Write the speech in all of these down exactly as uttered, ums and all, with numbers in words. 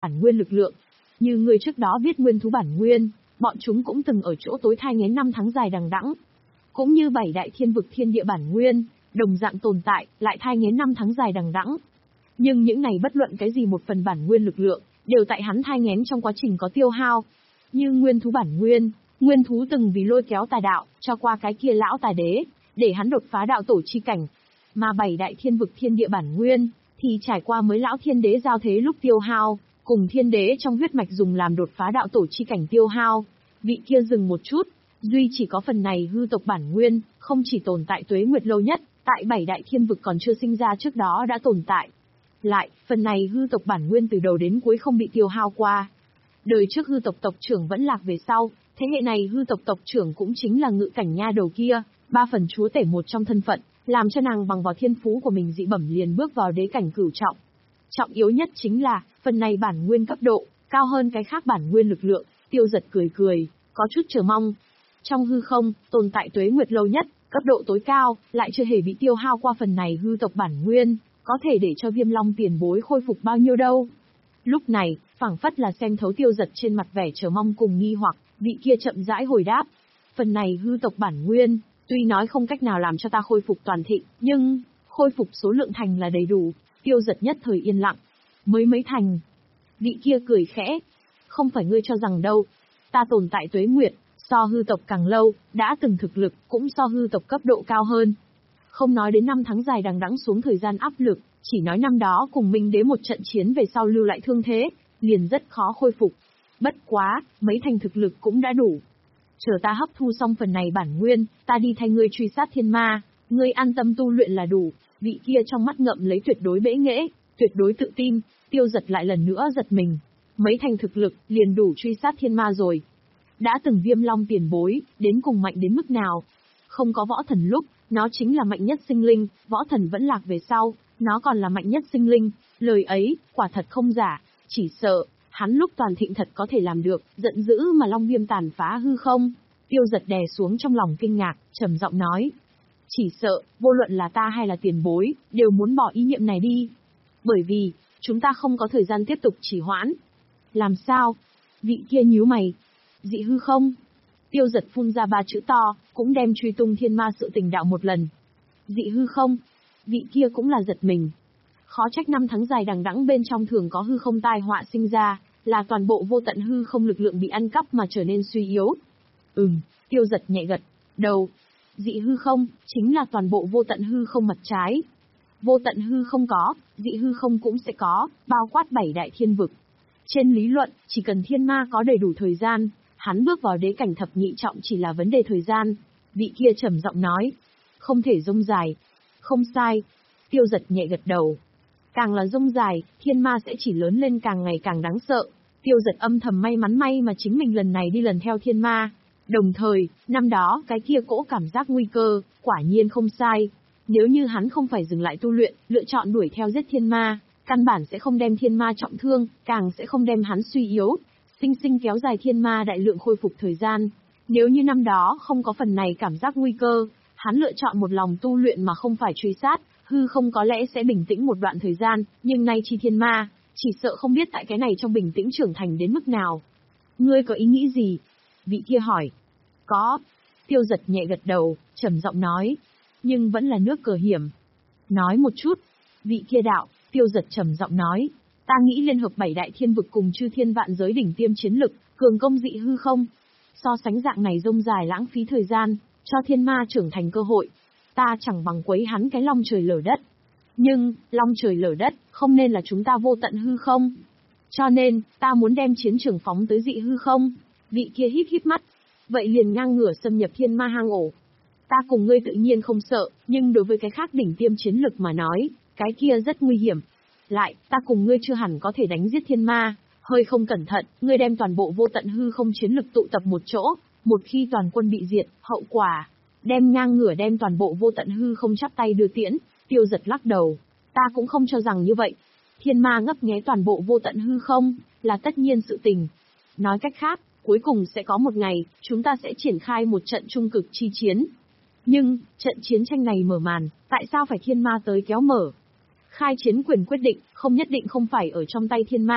bản nguyên lực lượng. Như ngươi trước đó viết nguyên thú bản nguyên, bọn chúng cũng từng ở chỗ tối thai nghén năm tháng dài đằng đẵng. Cũng như bảy đại thiên vực thiên địa bản nguyên, đồng dạng tồn tại, lại thai nghén năm tháng dài đằng đẵng. Nhưng những này bất luận cái gì một phần bản nguyên lực lượng, đều tại hắn thai nghén trong quá trình có tiêu hao. Như nguyên thú bản nguyên, nguyên thú từng vì lôi kéo tà đạo, cho qua cái kia lão tà đế, để hắn đột phá đạo tổ chi cảnh. Mà bảy đại thiên vực thiên địa bản nguyên, thì trải qua mới lão thiên đế giao thế lúc tiêu hao, cùng thiên đế trong huyết mạch dùng làm đột phá đạo tổ chi cảnh tiêu hao. Vị kia dừng một chút, duy chỉ có phần này hư tộc bản nguyên, không chỉ tồn tại tuế nguyệt lâu nhất, tại bảy đại thiên vực còn chưa sinh ra trước đó đã tồn tại. Lại, phần này hư tộc bản nguyên từ đầu đến cuối không bị tiêu hao qua. Đời trước hư tộc tộc trưởng vẫn lạc về sau, thế hệ này hư tộc tộc trưởng cũng chính là Ngự Cảnh Nha đầu kia, ba phần chúa tể một trong thân phận, làm cho nàng bằng vào thiên phú của mình dị bẩm liền bước vào đế cảnh cửu trọng. Trọng yếu nhất chính là, phần này bản nguyên cấp độ, cao hơn cái khác bản nguyên lực lượng. Tiêu Giật cười cười, có chút chờ mong. Trong hư không, tồn tại tuế nguyệt lâu nhất, cấp độ tối cao, lại chưa hề bị tiêu hao qua phần này hư tộc bản nguyên, có thể để cho Viêm Long tiền bối khôi phục bao nhiêu đâu. Lúc này, phảng phất là xem thấu Tiêu Giật trên mặt vẻ chờ mong cùng nghi hoặc, vị kia chậm rãi hồi đáp. Phần này hư tộc bản nguyên, tuy nói không cách nào làm cho ta khôi phục toàn thịnh, nhưng, khôi phục số lượng thành là đầy đủ. Tiêu Giật nhất thời yên lặng. Mới mấy thành. Vị kia cười khẽ. Không phải ngươi cho rằng đâu. Ta tồn tại tuế nguyệt, so hư tộc càng lâu, đã từng thực lực, cũng so hư tộc cấp độ cao hơn. Không nói đến năm tháng dài đằng đẵng xuống thời gian áp lực, chỉ nói năm đó cùng Minh Đế một trận chiến về sau lưu lại thương thế, liền rất khó khôi phục. Bất quá, mấy thành thực lực cũng đã đủ. Chờ ta hấp thu xong phần này bản nguyên, ta đi thay ngươi truy sát thiên ma, ngươi an tâm tu luyện là đủ. Vị kia trong mắt ngậm lấy tuyệt đối bẽ nghễ, tuyệt đối tự tin. Tiêu Giật lại lần nữa giật mình. Mấy thành thực lực, liền đủ truy sát thiên ma rồi. Đã từng Viêm Long tiền bối, đến cùng mạnh đến mức nào? Không có võ thần lúc, nó chính là mạnh nhất sinh linh, võ thần vẫn lạc về sau, nó còn là mạnh nhất sinh linh. Lời ấy, quả thật không giả, chỉ sợ, hắn lúc toàn thịnh thật có thể làm được, giận dữ mà Long Viêm tàn phá hư không. Tiêu Giật đè xuống trong lòng kinh ngạc, trầm giọng nói. Chỉ sợ, vô luận là ta hay là tiền bối, đều muốn bỏ ý niệm này đi. Bởi vì, chúng ta không có thời gian tiếp tục trì hoãn. Làm sao? Vị kia nhíu mày. Dị hư không? Tiêu Giật phun ra ba chữ to, cũng đem truy tung thiên ma sự tình đạo một lần. Dị hư không? Vị kia cũng là giật mình. Khó trách năm tháng dài đằng đẵng bên trong thường có hư không tai họa sinh ra, là toàn bộ vô tận hư không lực lượng bị ăn cắp mà trở nên suy yếu. Ừm, Tiêu Giật nhẹ gật đầu. Dị hư không, chính là toàn bộ vô tận hư không mặt trái. Vô tận hư không có, dị hư không cũng sẽ có, bao quát bảy đại thiên vực. Trên lý luận, chỉ cần thiên ma có đầy đủ thời gian, hắn bước vào đế cảnh thập nhị trọng chỉ là vấn đề thời gian. Vị kia trầm giọng nói. Không thể dông dài. Không sai. Tiêu Giật nhẹ gật đầu. Càng là dông dài, thiên ma sẽ chỉ lớn lên càng ngày càng đáng sợ. Tiêu Giật âm thầm may mắn may mà chính mình lần này đi lần theo thiên ma. Đồng thời, năm đó cái kia cỗ cảm giác nguy cơ, quả nhiên không sai. Nếu như hắn không phải dừng lại tu luyện, lựa chọn đuổi theo giết thiên ma, căn bản sẽ không đem thiên ma trọng thương, càng sẽ không đem hắn suy yếu, sinh sinh kéo dài thiên ma đại lượng khôi phục thời gian. Nếu như năm đó không có phần này cảm giác nguy cơ, hắn lựa chọn một lòng tu luyện mà không phải truy sát, hư không có lẽ sẽ bình tĩnh một đoạn thời gian, nhưng nay chi thiên ma, chỉ sợ không biết tại cái này trong bình tĩnh trưởng thành đến mức nào. Ngươi có ý nghĩ gì? Vị kia hỏi. Có. Tiêu Giật nhẹ gật đầu, trầm giọng nói. Nhưng vẫn là nước cờ hiểm. Nói một chút. Vị kia đạo, Tiêu Giật trầm giọng nói. Ta nghĩ liên hợp bảy đại thiên vực cùng chư thiên vạn giới đỉnh tiêm chiến lực, cường công dị hư không. So sánh dạng này rông dài lãng phí thời gian, cho thiên ma trưởng thành cơ hội. Ta chẳng bằng quấy hắn cái long trời lở đất. Nhưng, long trời lở đất, không nên là chúng ta vô tận hư không. Cho nên, ta muốn đem chiến trường phóng tới dị hư không. Vị kia híp híp mắt. Vậy liền ngang ngửa xâm nhập thiên ma hang ổ. Ta cùng ngươi tự nhiên không sợ, nhưng đối với cái khác đỉnh tiêm chiến lực mà nói, cái kia rất nguy hiểm. Lại, ta cùng ngươi chưa hẳn có thể đánh giết thiên ma, hơi không cẩn thận, ngươi đem toàn bộ vô tận hư không chiến lực tụ tập một chỗ, một khi toàn quân bị diệt, hậu quả, đem ngang ngửa đem toàn bộ vô tận hư không chắp tay đưa tiễn. Tiêu Giật lắc đầu, ta cũng không cho rằng như vậy. Thiên ma ngấp nghé toàn bộ vô tận hư không, là tất nhiên sự tình. Nói cách khác, cuối cùng sẽ có một ngày, chúng ta sẽ triển khai một trận trung cực chi chiến. Nhưng, trận chiến tranh này mở màn, tại sao phải thiên ma tới kéo mở? Khai chiến quyền quyết định, không nhất định không phải ở trong tay thiên ma,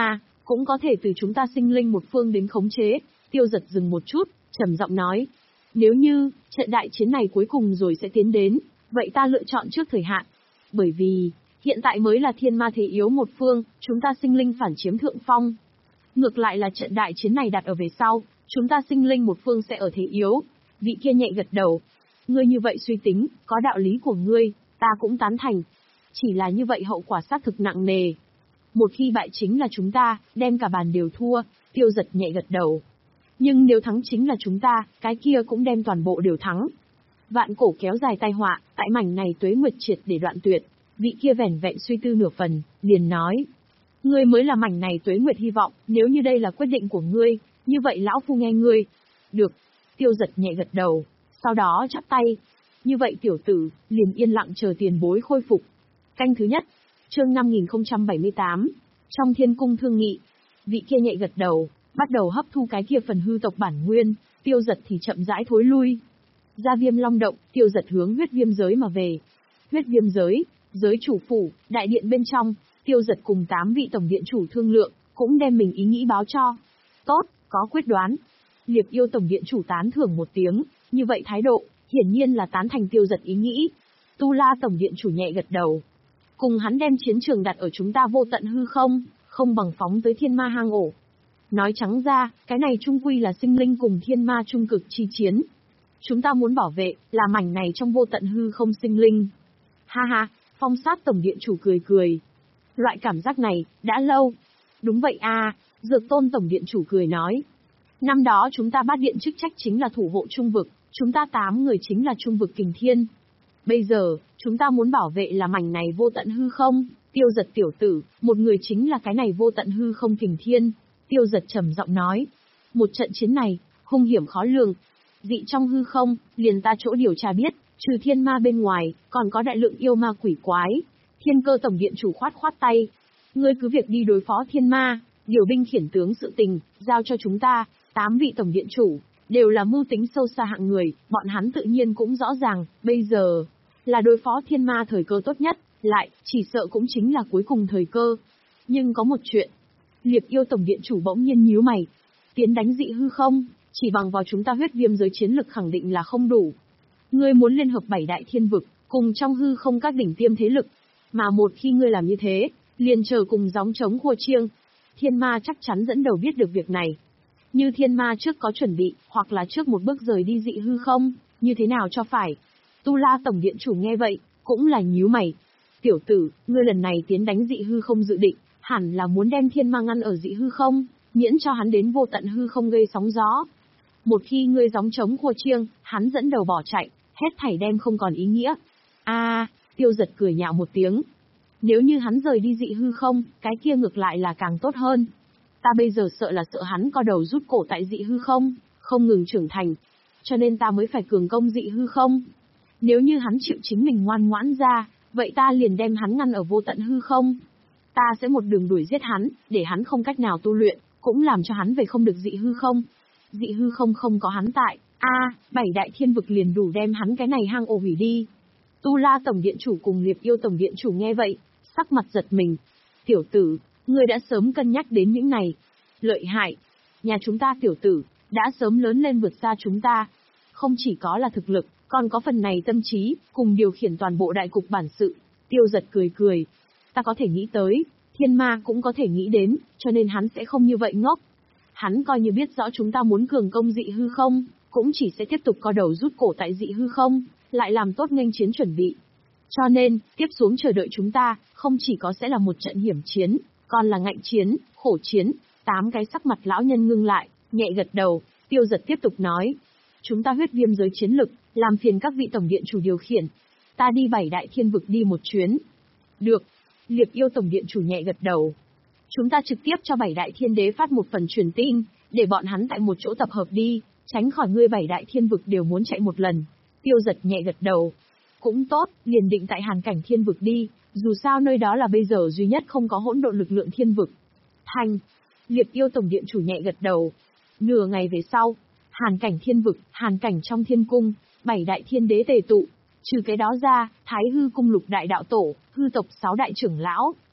cũng có thể từ chúng ta sinh linh một phương đến khống chế. Tiêu Giật dừng một chút, trầm giọng nói. Nếu như, trận đại chiến này cuối cùng rồi sẽ tiến đến, vậy ta lựa chọn trước thời hạn. Bởi vì, hiện tại mới là thiên ma thế yếu một phương, chúng ta sinh linh phản chiếm thượng phong. Ngược lại là trận đại chiến này đặt ở về sau, chúng ta sinh linh một phương sẽ ở thế yếu. Vị kia nhẹ gật đầu. Ngươi như vậy suy tính, có đạo lý của ngươi, ta cũng tán thành. Chỉ là như vậy hậu quả xác thực nặng nề. Một khi bại chính là chúng ta, đem cả bàn đều thua. Tiêu Giật nhẹ gật đầu. Nhưng nếu thắng chính là chúng ta, cái kia cũng đem toàn bộ đều thắng. Vạn cổ kéo dài tai họa, tại mảnh này tuế nguyệt triệt để đoạn tuyệt. Vị kia vẻn vẹn suy tư nửa phần, liền nói. Ngươi mới là mảnh này tuế nguyệt hy vọng, nếu như đây là quyết định của ngươi, như vậy lão phu nghe ngươi. Được. Tiêu Giật nhẹ gật đầu, sau đó chắp tay. Như vậy tiểu tử, liền yên lặng chờ tiền bối khôi phục. Canh thứ nhất, chương năm nghìn không trăm bảy mươi tám, trong thiên cung thương nghị. Vị kia nhẹ gật đầu, bắt đầu hấp thu cái kia phần hư tộc bản nguyên, Tiêu Giật thì chậm rãi thối lui. Ra Viêm Long động, Tiêu Giật hướng huyết viêm giới mà về. Huyết viêm giới, giới chủ phủ, đại điện bên trong, Tiêu Giật cùng tám vị tổng điện chủ thương lượng, cũng đem mình ý nghĩ báo cho. Tốt, có quyết đoán. Liệp Yêu tổng điện chủ tán thưởng một tiếng, như vậy thái độ, hiển nhiên là tán thành Tiêu Giật ý nghĩ. Tu La tổng điện chủ nhẹ gật đầu. Cùng hắn đem chiến trường đặt ở chúng ta vô tận hư không, không bằng phóng tới thiên ma hang ổ. Nói trắng ra, cái này chung quy là sinh linh cùng thiên ma trung cực chi chiến. Chúng ta muốn bảo vệ, là mảnh này trong vô tận hư không sinh linh. Ha ha, Phong Sát tổng điện chủ cười cười. Loại cảm giác này, đã lâu. Đúng vậy a, Dược Tôn tổng điện chủ cười nói. Năm đó chúng ta bát điện chức trách chính là thủ hộ trung vực, chúng ta tám người chính là trung vực kình thiên. Bây giờ, chúng ta muốn bảo vệ là mảnh này vô tận hư không. Tiêu Giật tiểu tử, một người chính là cái này vô tận hư không kình thiên. Tiêu Giật trầm giọng nói. Một trận chiến này, hung hiểm khó lường. Dị trong hư không, liền ta chỗ điều tra biết, trừ thiên ma bên ngoài, còn có đại lượng yêu ma quỷ quái. Thiên Cơ tổng điện chủ khoát khoát tay. Ngươi cứ việc đi đối phó thiên ma, điều binh khiển tướng sự tình, giao cho chúng ta. Tám vị tổng điện chủ, đều là mưu tính sâu xa hạng người, bọn hắn tự nhiên cũng rõ ràng, bây giờ, là đối phó thiên ma thời cơ tốt nhất, lại, chỉ sợ cũng chính là cuối cùng thời cơ. Nhưng có một chuyện, Liệp Yêu tổng điện chủ bỗng nhiên nhíu mày. Tiến đánh dị hư không, chỉ bằng vào chúng ta huyết viêm giới chiến lực khẳng định là không đủ. Ngươi muốn liên hợp bảy đại thiên vực, cùng trong hư không các đỉnh tiêm thế lực. Mà một khi ngươi làm như thế, liền chờ cùng gióng trống khua chiêng. Thiên ma chắc chắn dẫn đầu biết được việc này. Như thiên ma trước có chuẩn bị, hoặc là trước một bước rời đi dị hư không, như thế nào cho phải. Tu La tổng điện chủ nghe vậy, cũng là nhíu mày. Tiểu tử, ngươi lần này tiến đánh dị hư không dự định, hẳn là muốn đem thiên ma ngăn ở dị hư không, miễn cho hắn đến vô tận hư không gây sóng gió. Một khi ngươi gióng trống khua chiêng, hắn dẫn đầu bỏ chạy, hết thảy đem không còn ý nghĩa. A, à, Tiêu Giật cười nhạo một tiếng. Nếu như hắn rời đi dị hư không, cái kia ngược lại là càng tốt hơn. Ta bây giờ sợ là sợ hắn co đầu rút cổ tại dị hư không, không ngừng trưởng thành. Cho nên ta mới phải cường công dị hư không. Nếu như hắn chịu chính mình ngoan ngoãn ra, vậy ta liền đem hắn ngăn ở vô tận hư không. Ta sẽ một đường đuổi giết hắn, để hắn không cách nào tu luyện, cũng làm cho hắn về không được dị hư không. Dị hư không không có hắn tại, a, à, bảy đại thiên vực liền đủ đem hắn cái này hang ổ hủy đi. Tu La tổng điện chủ cùng Liệp Yêu tổng điện chủ nghe vậy, sắc mặt giật mình. Tiểu tử, ngươi đã sớm cân nhắc đến những này. Lợi hại. Nhà chúng ta tiểu tử, đã sớm lớn lên vượt xa chúng ta. Không chỉ có là thực lực, còn có phần này tâm trí, cùng điều khiển toàn bộ đại cục bản sự. Tiêu Giật cười cười. Ta có thể nghĩ tới, thiên ma cũng có thể nghĩ đến, cho nên hắn sẽ không như vậy ngốc. Hắn coi như biết rõ chúng ta muốn cường công dị hư không, cũng chỉ sẽ tiếp tục co đầu rút cổ tại dị hư không, lại làm tốt nghênh chiến chuẩn bị. Cho nên, tiếp xuống chờ đợi chúng ta, không chỉ có sẽ là một trận hiểm chiến, còn là ngạnh chiến, khổ chiến. Tám cái sắc mặt lão nhân ngưng lại, nhẹ gật đầu. Tiêu Giật tiếp tục nói. Chúng ta huyết viêm giới chiến lực, làm phiền các vị tổng điện chủ điều khiển. Ta đi bảy đại thiên vực đi một chuyến. Được. Liệp Yêu tổng điện chủ nhẹ gật đầu. Chúng ta trực tiếp cho bảy đại thiên đế phát một phần truyền tin, để bọn hắn tại một chỗ tập hợp đi, tránh khỏi ngươi bảy đại thiên vực đều muốn chạy một lần. Tiêu Giật nhẹ gật đầu. Cũng tốt, liền định tại hàn cảnh thiên vực đi, dù sao nơi đó là bây giờ duy nhất không có hỗn độn lực lượng thiên vực. Thành. Liệp Yêu tổng điện chủ nhẹ gật đầu. Nửa ngày về sau, hàn cảnh thiên vực, hàn cảnh trong thiên cung, bảy đại thiên đế tề tụ. Trừ cái đó ra, Thái Hư cung lục đại đạo tổ, hư tộc sáu đại trưởng lão,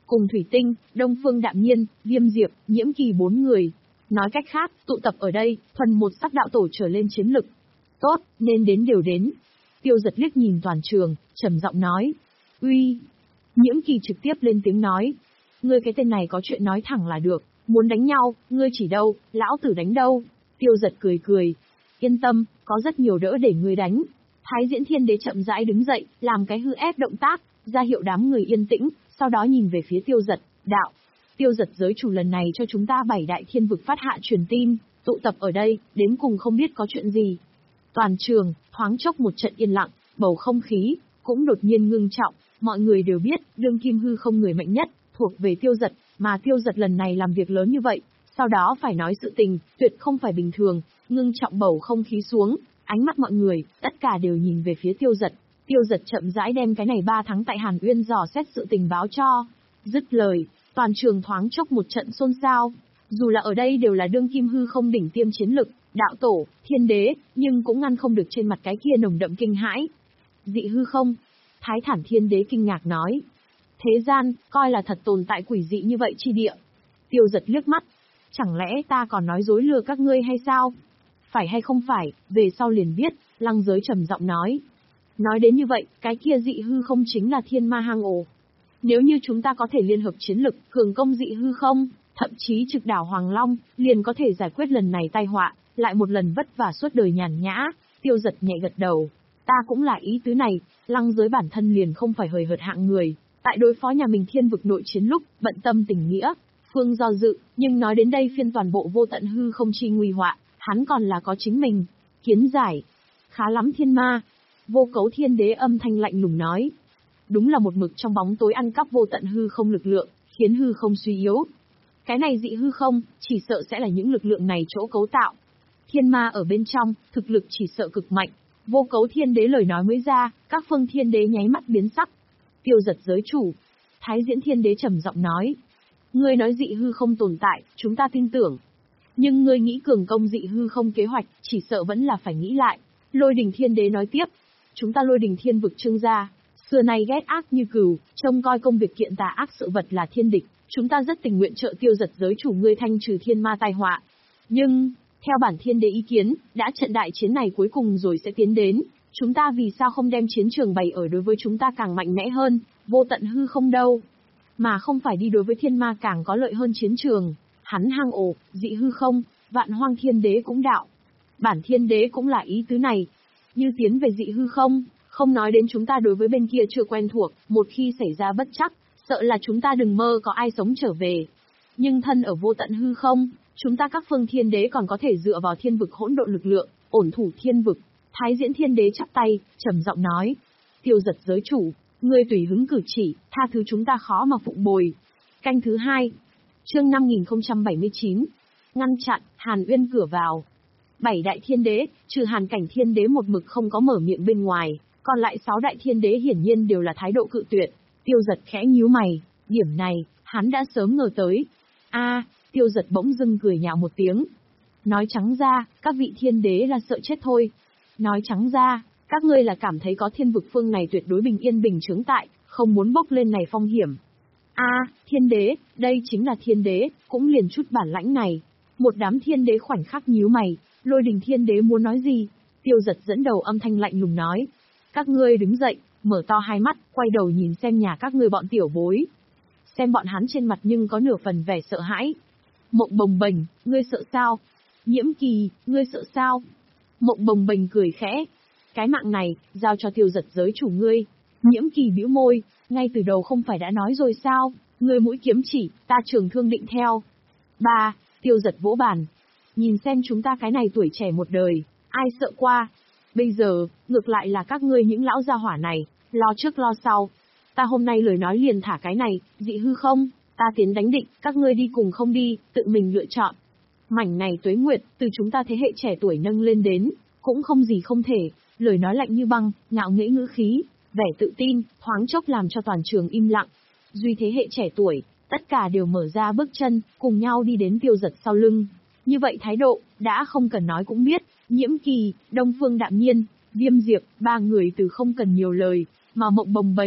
cùng Thủy Tinh, Đông Phương Đạm Nhiên, Viêm Diệp, Nhiễm Kỳ bốn người. Nói cách khác, tụ tập ở đây, thuần một sắc đạo tổ trở lên chiến lực. Tốt, nên đến đều đến. Tiêu Giật liếc nhìn toàn trường, trầm giọng nói. Uy. Nhiễm Kỳ trực tiếp lên tiếng nói. Ngươi cái tên này có chuyện nói thẳng là được, muốn đánh nhau, ngươi chỉ đâu, lão tử đánh đâu. Tiêu Giật cười cười. Yên tâm, có rất nhiều đỡ để ngươi đánh. Thái Diễn Thiên Đế chậm rãi đứng dậy, làm cái hư ép động tác, ra hiệu đám người yên tĩnh, sau đó nhìn về phía Tiêu Giật, đạo. Tiêu Giật giới chủ lần này cho chúng ta bảy đại thiên vực phát hạ truyền tin, tụ tập ở đây, đến cùng không biết có chuyện gì. Toàn trường, thoáng chốc một trận yên lặng, bầu không khí, cũng đột nhiên ngưng trọng, mọi người đều biết, đương kim hư không người mạnh nhất, thuộc về Tiêu Giật, mà Tiêu Giật lần này làm việc lớn như vậy, sau đó phải nói sự tình, tuyệt không phải bình thường, ngưng trọng bầu không khí xuống, ánh mắt mọi người, tất cả đều nhìn về phía Tiêu Giật. Tiêu Giật chậm rãi đem cái này ba tháng tại Hàn Uyên dò xét sự tình báo cho. Dứt lời, toàn trường thoáng chốc một trận xôn xao. Dù là ở đây đều là đương kim hư không đỉnh tiêm chiến lực, đạo tổ, thiên đế, nhưng cũng ngăn không được trên mặt cái kia nồng đậm kinh hãi. Dị hư không? Thái Thản Thiên Đế kinh ngạc nói. Thế gian, coi là thật tồn tại quỷ dị như vậy chi địa. Tiêu Giật liếc mắt. Chẳng lẽ ta còn nói dối lừa các ngươi hay sao? Phải hay không phải, về sau liền biết, Lăng Giới trầm giọng nói. Nói đến như vậy, cái kia dị hư không chính là thiên ma hang ổ. Nếu như chúng ta có thể liên hợp chiến lực, cường công dị hư không, thậm chí trực đảo Hoàng Long, liền có thể giải quyết lần này tai họa, lại một lần vất vả suốt đời nhàn nhã. Tiêu Giật nhẹ gật đầu. Ta cũng là ý tứ này, Lăng Giới bản thân liền không phải hời hợt hạng người. Tại đối phó nhà mình thiên vực nội chiến lúc, bận tâm tình nghĩa, phương do dự, nhưng nói đến đây phiên toàn bộ vô tận hư không chi nguy họa, hắn còn là có chính mình. Kiến giải. Khá lắm thiên ma. Vô Cấu Thiên Đế âm thanh lạnh lùng nói. Đúng là một mực trong bóng tối ăn cắp vô tận hư không lực lượng, khiến hư không suy yếu. Cái này dị hư không, chỉ sợ sẽ là những lực lượng này chỗ cấu tạo. Thiên ma ở bên trong, thực lực chỉ sợ cực mạnh. Vô Cấu Thiên Đế lời nói mới ra, các phương thiên đế nháy mắt biến sắc. Tiêu Giật giới chủ. Thái Diễn Thiên Đế trầm giọng nói. Ngươi nói dị hư không tồn tại, chúng ta tin tưởng. Nhưng ngươi nghĩ cường công dị hư không kế hoạch, chỉ sợ vẫn là phải nghĩ lại. Lôi Đình Thiên Đế nói tiếp. Chúng ta Lôi Đình Thiên vực Trương gia, xưa nay ghét ác như cừu, trông coi công việc kiện tà ác sự vật là thiên địch, chúng ta rất tình nguyện trợ Tiêu Giật giới chủ ngươi thanh trừ thiên ma tai họa. Nhưng, theo bản thiên đế ý kiến, đã trận đại chiến này cuối cùng rồi sẽ tiến đến, chúng ta vì sao không đem chiến trường bày ở đối với chúng ta càng mạnh mẽ hơn, vô tận hư không đâu, mà không phải đi đối với thiên ma càng có lợi hơn chiến trường. Hắn hang ổ, dị hư không, Vạn Hoang Thiên Đế cũng đạo. Bản thiên đế cũng là ý tứ này. Như tiến về dị hư không, không nói đến chúng ta đối với bên kia chưa quen thuộc, một khi xảy ra bất chắc, sợ là chúng ta đừng mơ có ai sống trở về. Nhưng thân ở vô tận hư không, chúng ta các phương thiên đế còn có thể dựa vào thiên vực hỗn độn lực lượng, ổn thủ thiên vực. Thái Diễn Thiên Đế chắp tay, trầm giọng nói. Tiêu Giật giới chủ, ngươi tùy hứng cử chỉ, tha thứ chúng ta khó mà phụng bồi. Canh thứ hai. Chương năm nghìn không trăm bảy mươi chín. Ngăn chặn, Hàn Uyên cửa vào. Bảy đại thiên đế, trừ Hàn Cảnh Thiên Đế một mực không có mở miệng bên ngoài, còn lại sáu đại thiên đế hiển nhiên đều là thái độ cự tuyệt. Tiêu Giật khẽ nhíu mày, điểm này, hắn đã sớm ngờ tới. A, Tiêu Giật bỗng dưng cười nhạo một tiếng. Nói trắng ra, các vị thiên đế là sợ chết thôi. Nói trắng ra, các ngươi là cảm thấy có thiên vực phương này tuyệt đối bình yên bình chướng tại, không muốn bốc lên này phong hiểm. A, thiên đế, đây chính là thiên đế, cũng liền chút bản lãnh này. Một đám thiên đế khoảnh khắc nhíu mày. Lôi Đình Thiên Đế muốn nói gì? Tiêu Giật dẫn đầu âm thanh lạnh lùng nói. Các ngươi đứng dậy, mở to hai mắt, quay đầu nhìn xem nhà các ngươi bọn tiểu bối. Xem bọn hắn trên mặt nhưng có nửa phần vẻ sợ hãi. Mộng Bồng Bềnh, ngươi sợ sao? Nhiễm Kỳ, ngươi sợ sao? Mộng Bồng Bềnh cười khẽ. Cái mạng này, giao cho Tiêu Giật giới chủ ngươi. Nhiễm Kỳ bĩu môi, ngay từ đầu không phải đã nói rồi sao? Ngươi mũi kiếm chỉ, ta trường thương định theo. Ba, Tiêu Giật vỗ bàn. Nhìn xem chúng ta cái này tuổi trẻ một đời, ai sợ qua. Bây giờ, ngược lại là các ngươi những lão gia hỏa này, lo trước lo sau. Ta hôm nay lời nói liền thả cái này, dị hư không, ta tiến đánh định, các ngươi đi cùng không đi, tự mình lựa chọn. Mảnh này tuế nguyệt, từ chúng ta thế hệ trẻ tuổi nâng lên đến, cũng không gì không thể, lời nói lạnh như băng, ngạo nghễ ngữ khí, vẻ tự tin, thoáng chốc làm cho toàn trường im lặng. Duy thế hệ trẻ tuổi, tất cả đều mở ra bước chân, cùng nhau đi đến Tiêu Giật sau lưng. Như vậy thái độ, đã không cần nói cũng biết, Nhiễm Kỳ, Đông Phương Đạm Nhiên, Viêm Diệp, ba người từ không cần nhiều lời, mà Mộng Bồng Bềnh,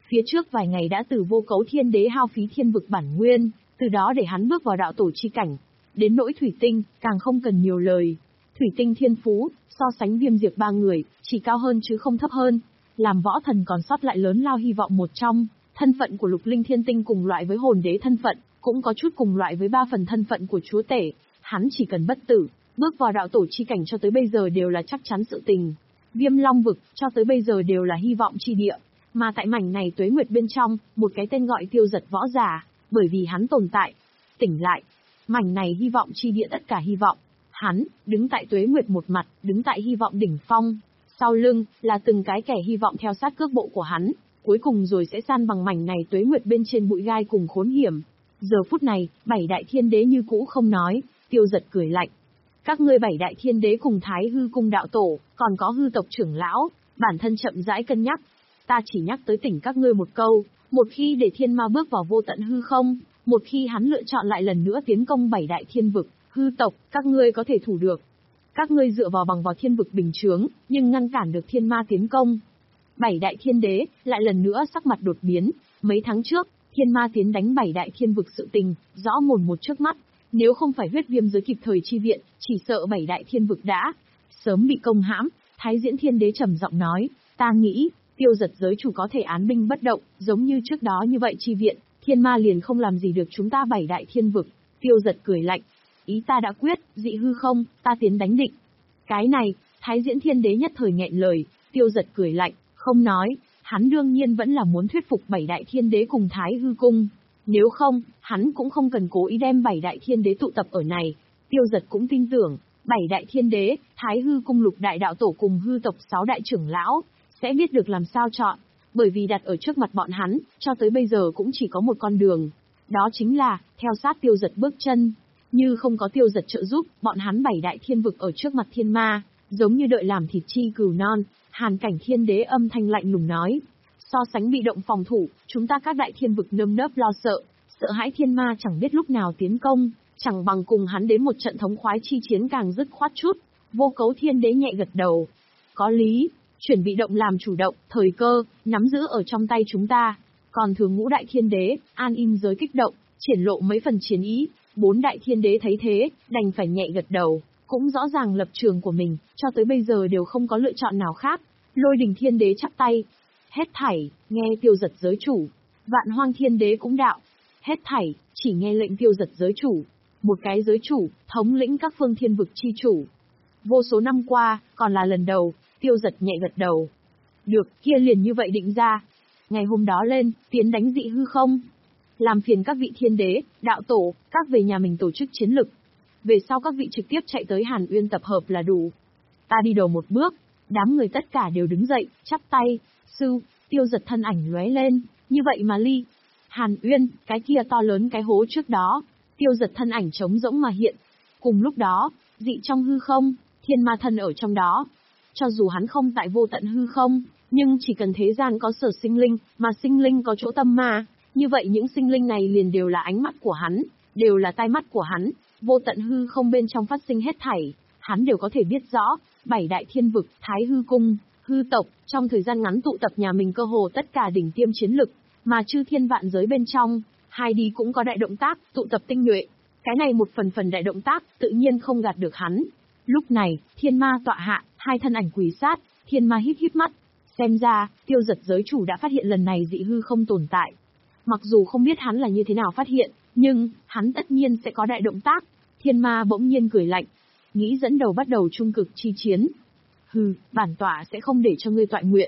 Phía trước vài ngày đã từ Vô Cấu Thiên Đế hao phí thiên vực bản nguyên, từ đó để hắn bước vào đạo tổ chi cảnh. Đến nỗi Thủy Tinh, càng không cần nhiều lời. Thủy Tinh thiên phú, so sánh Viêm Diệp ba người, chỉ cao hơn chứ không thấp hơn. Làm võ thần còn sót lại lớn lao hy vọng một trong, thân phận của Lục Linh Thiên Tinh cùng loại với hồn đế thân phận, cũng có chút cùng loại với ba phần thân phận của chúa tể. Hắn chỉ cần bất tử, bước vào đạo tổ chi cảnh cho tới bây giờ đều là chắc chắn sự tình. Viêm Long vực, cho tới bây giờ đều là hy vọng chi địa. Mà tại mảnh này tuế nguyệt bên trong, một cái tên gọi Tiêu Giật võ giả, bởi vì hắn tồn tại. Tỉnh lại. Mảnh này hy vọng chi địa tất cả hy vọng. Hắn, đứng tại tuế nguyệt một mặt, đứng tại hy vọng đỉnh phong. Sau lưng, là từng cái kẻ hy vọng theo sát cước bộ của hắn. Cuối cùng rồi sẽ san bằng mảnh này tuế nguyệt bên trên bụi gai cùng khốn hiểm. Giờ phút này, bảy đại thiên đế như cũ không nói, Tiêu Giật cười lạnh. Các ngươi bảy đại thiên đế cùng Thái Hư cung đạo tổ, còn có hư tộc trưởng lão, bản thân chậm rãi cân nhắc. Ta chỉ nhắc tới tỉnh các ngươi một câu, một khi để thiên ma bước vào vô tận hư không, một khi hắn lựa chọn lại lần nữa tiến công bảy đại thiên vực, hư tộc, các ngươi có thể thủ được. Các ngươi dựa vào bằng vào thiên vực bình chướng, nhưng ngăn cản được thiên ma tiến công. Bảy đại thiên đế, lại lần nữa sắc mặt đột biến, mấy tháng trước, thiên ma tiến đánh bảy đại thiên vực sự tình, rõ mồn một trước mắt. Nếu không phải huyết viêm giới kịp thời chi viện, chỉ sợ bảy đại thiên vực đã sớm bị công hãm. Thái Diễn Thiên Đế trầm giọng nói, ta nghĩ, Tiêu Giật giới chủ có thể án binh bất động, giống như trước đó như vậy chi viện, thiên ma liền không làm gì được chúng ta bảy đại thiên vực. Tiêu Giật cười lạnh, ý ta đã quyết, dị hư không, ta tiến đánh định. Cái này, Thái Diễn Thiên Đế nhất thời nghẹn lời. Tiêu Giật cười lạnh, không nói, hắn đương nhiên vẫn là muốn thuyết phục bảy đại thiên đế cùng Thái Hư cung. Nếu không, hắn cũng không cần cố ý đem bảy đại thiên đế tụ tập ở này. Tiêu Giật cũng tin tưởng, bảy đại thiên đế, Thái Hư cung lục đại đạo tổ cùng hư tộc sáu đại trưởng lão, sẽ biết được làm sao chọn. Bởi vì đặt ở trước mặt bọn hắn, cho tới bây giờ cũng chỉ có một con đường. Đó chính là, theo sát Tiêu Giật bước chân. Như không có Tiêu Giật trợ giúp, bọn hắn bảy đại thiên vực ở trước mặt thiên ma, giống như đợi làm thịt chi cừu non. Hàn Cảnh Thiên Đế âm thanh lạnh lùng nói. So sánh bị động phòng thủ, chúng ta các đại thiên vực nơm nớp lo sợ, sợ hãi thiên ma chẳng biết lúc nào tiến công, chẳng bằng cùng hắn đến một trận thống khoái chi chiến càng dứt khoát chút. Vô Cấu Thiên Đế nhẹ gật đầu. Có lý, chuyển bị động làm chủ động, thời cơ, nắm giữ ở trong tay chúng ta. Còn Thường Ngũ Đại Thiên Đế, an im giới kích động, triển lộ mấy phần chiến ý. Bốn Đại Thiên Đế thấy thế, đành phải nhẹ gật đầu, cũng rõ ràng lập trường của mình, cho tới bây giờ đều không có lựa chọn nào khác. Lôi Đình Thiên Đế chắp tay. Hết thảy, nghe Tiêu Giật giới chủ. Vạn Hoang Thiên Đế cũng đạo. Hết thảy, chỉ nghe lệnh Tiêu Giật giới chủ. Một cái giới chủ, thống lĩnh các phương thiên vực chi chủ. Vô số năm qua, còn là lần đầu, Tiêu Giật nhẹ gật đầu. Được, kia liền như vậy định ra. Ngày hôm đó lên, tiến đánh dị hư không. Làm phiền các vị thiên đế, đạo tổ, các về nhà mình tổ chức chiến lực. Về sau các vị trực tiếp chạy tới Hàn Uyên tập hợp là đủ. Ta đi đầu một bước. Đám người tất cả đều đứng dậy, chắp tay. Sư, Tiêu Giật thân ảnh lóe lên, như vậy mà ly. Hàn Uyên, cái kia to lớn cái hố trước đó. Tiêu Giật thân ảnh trống rỗng mà hiện. Cùng lúc đó, dị trong hư không, thiên ma thân ở trong đó. Cho dù hắn không tại vô tận hư không, nhưng chỉ cần thế gian có sở sinh linh, mà sinh linh có chỗ tâm ma, như vậy những sinh linh này liền đều là ánh mắt của hắn, đều là tai mắt của hắn. Vô tận hư không bên trong phát sinh hết thảy, hắn đều có thể biết rõ. Bảy đại thiên vực, Thái Hư cung, hư tộc, trong thời gian ngắn tụ tập nhà mình cơ hồ tất cả đỉnh tiêm chiến lực, mà chư thiên vạn giới bên trong, hai đi cũng có đại động tác, tụ tập tinh nhuệ. Cái này một phần phần đại động tác, tự nhiên không gạt được hắn. Lúc này, thiên ma tọa hạ, hai thân ảnh quỳ sát, thiên ma híp híp mắt. Xem ra, Tiêu Giật giới chủ đã phát hiện lần này dị hư không tồn tại. Mặc dù không biết hắn là như thế nào phát hiện, nhưng, hắn tất nhiên sẽ có đại động tác. Thiên ma bỗng nhiên cười lạnh. Nghĩ dẫn đầu bắt đầu trung cực chi chiến. Hừ, bản tọa sẽ không để cho ngươi tọa nguyện.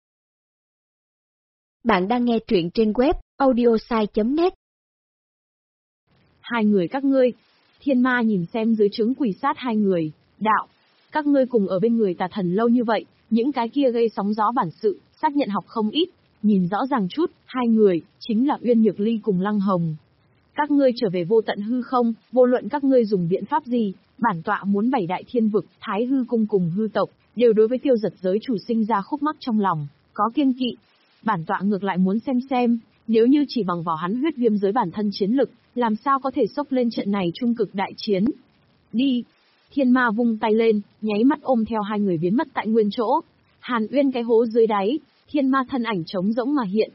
Bạn đang nghe truyện trên web audiosai chấm net. Hai người các ngươi. Thiên ma nhìn xem dưới trướng quỳ sát hai người, đạo. Các ngươi cùng ở bên người tà thần lâu như vậy, những cái kia gây sóng gió bản sự, xác nhận học không ít. Nhìn rõ ràng chút, hai người, chính là Uyên Nhược Ly cùng Lăng Hồng. Các ngươi trở về vô tận hư không, vô luận các ngươi dùng biện pháp gì, bản tọa muốn bảy đại thiên vực, Thái Hư cung cùng hư tộc, đều đối với Tiêu Giật giới chủ sinh ra khúc mắc trong lòng, có kiêng kỵ. Bản tọa ngược lại muốn xem xem, nếu như chỉ bằng vào hắn huyết viêm giới bản thân chiến lực, làm sao có thể xốc lên trận này trung cực đại chiến. Đi! Thiên ma vung tay lên, nháy mắt ôm theo hai người biến mất tại nguyên chỗ. Hàn Uyên cái hố dưới đáy, thiên ma thân ảnh trống rỗng mà hiện.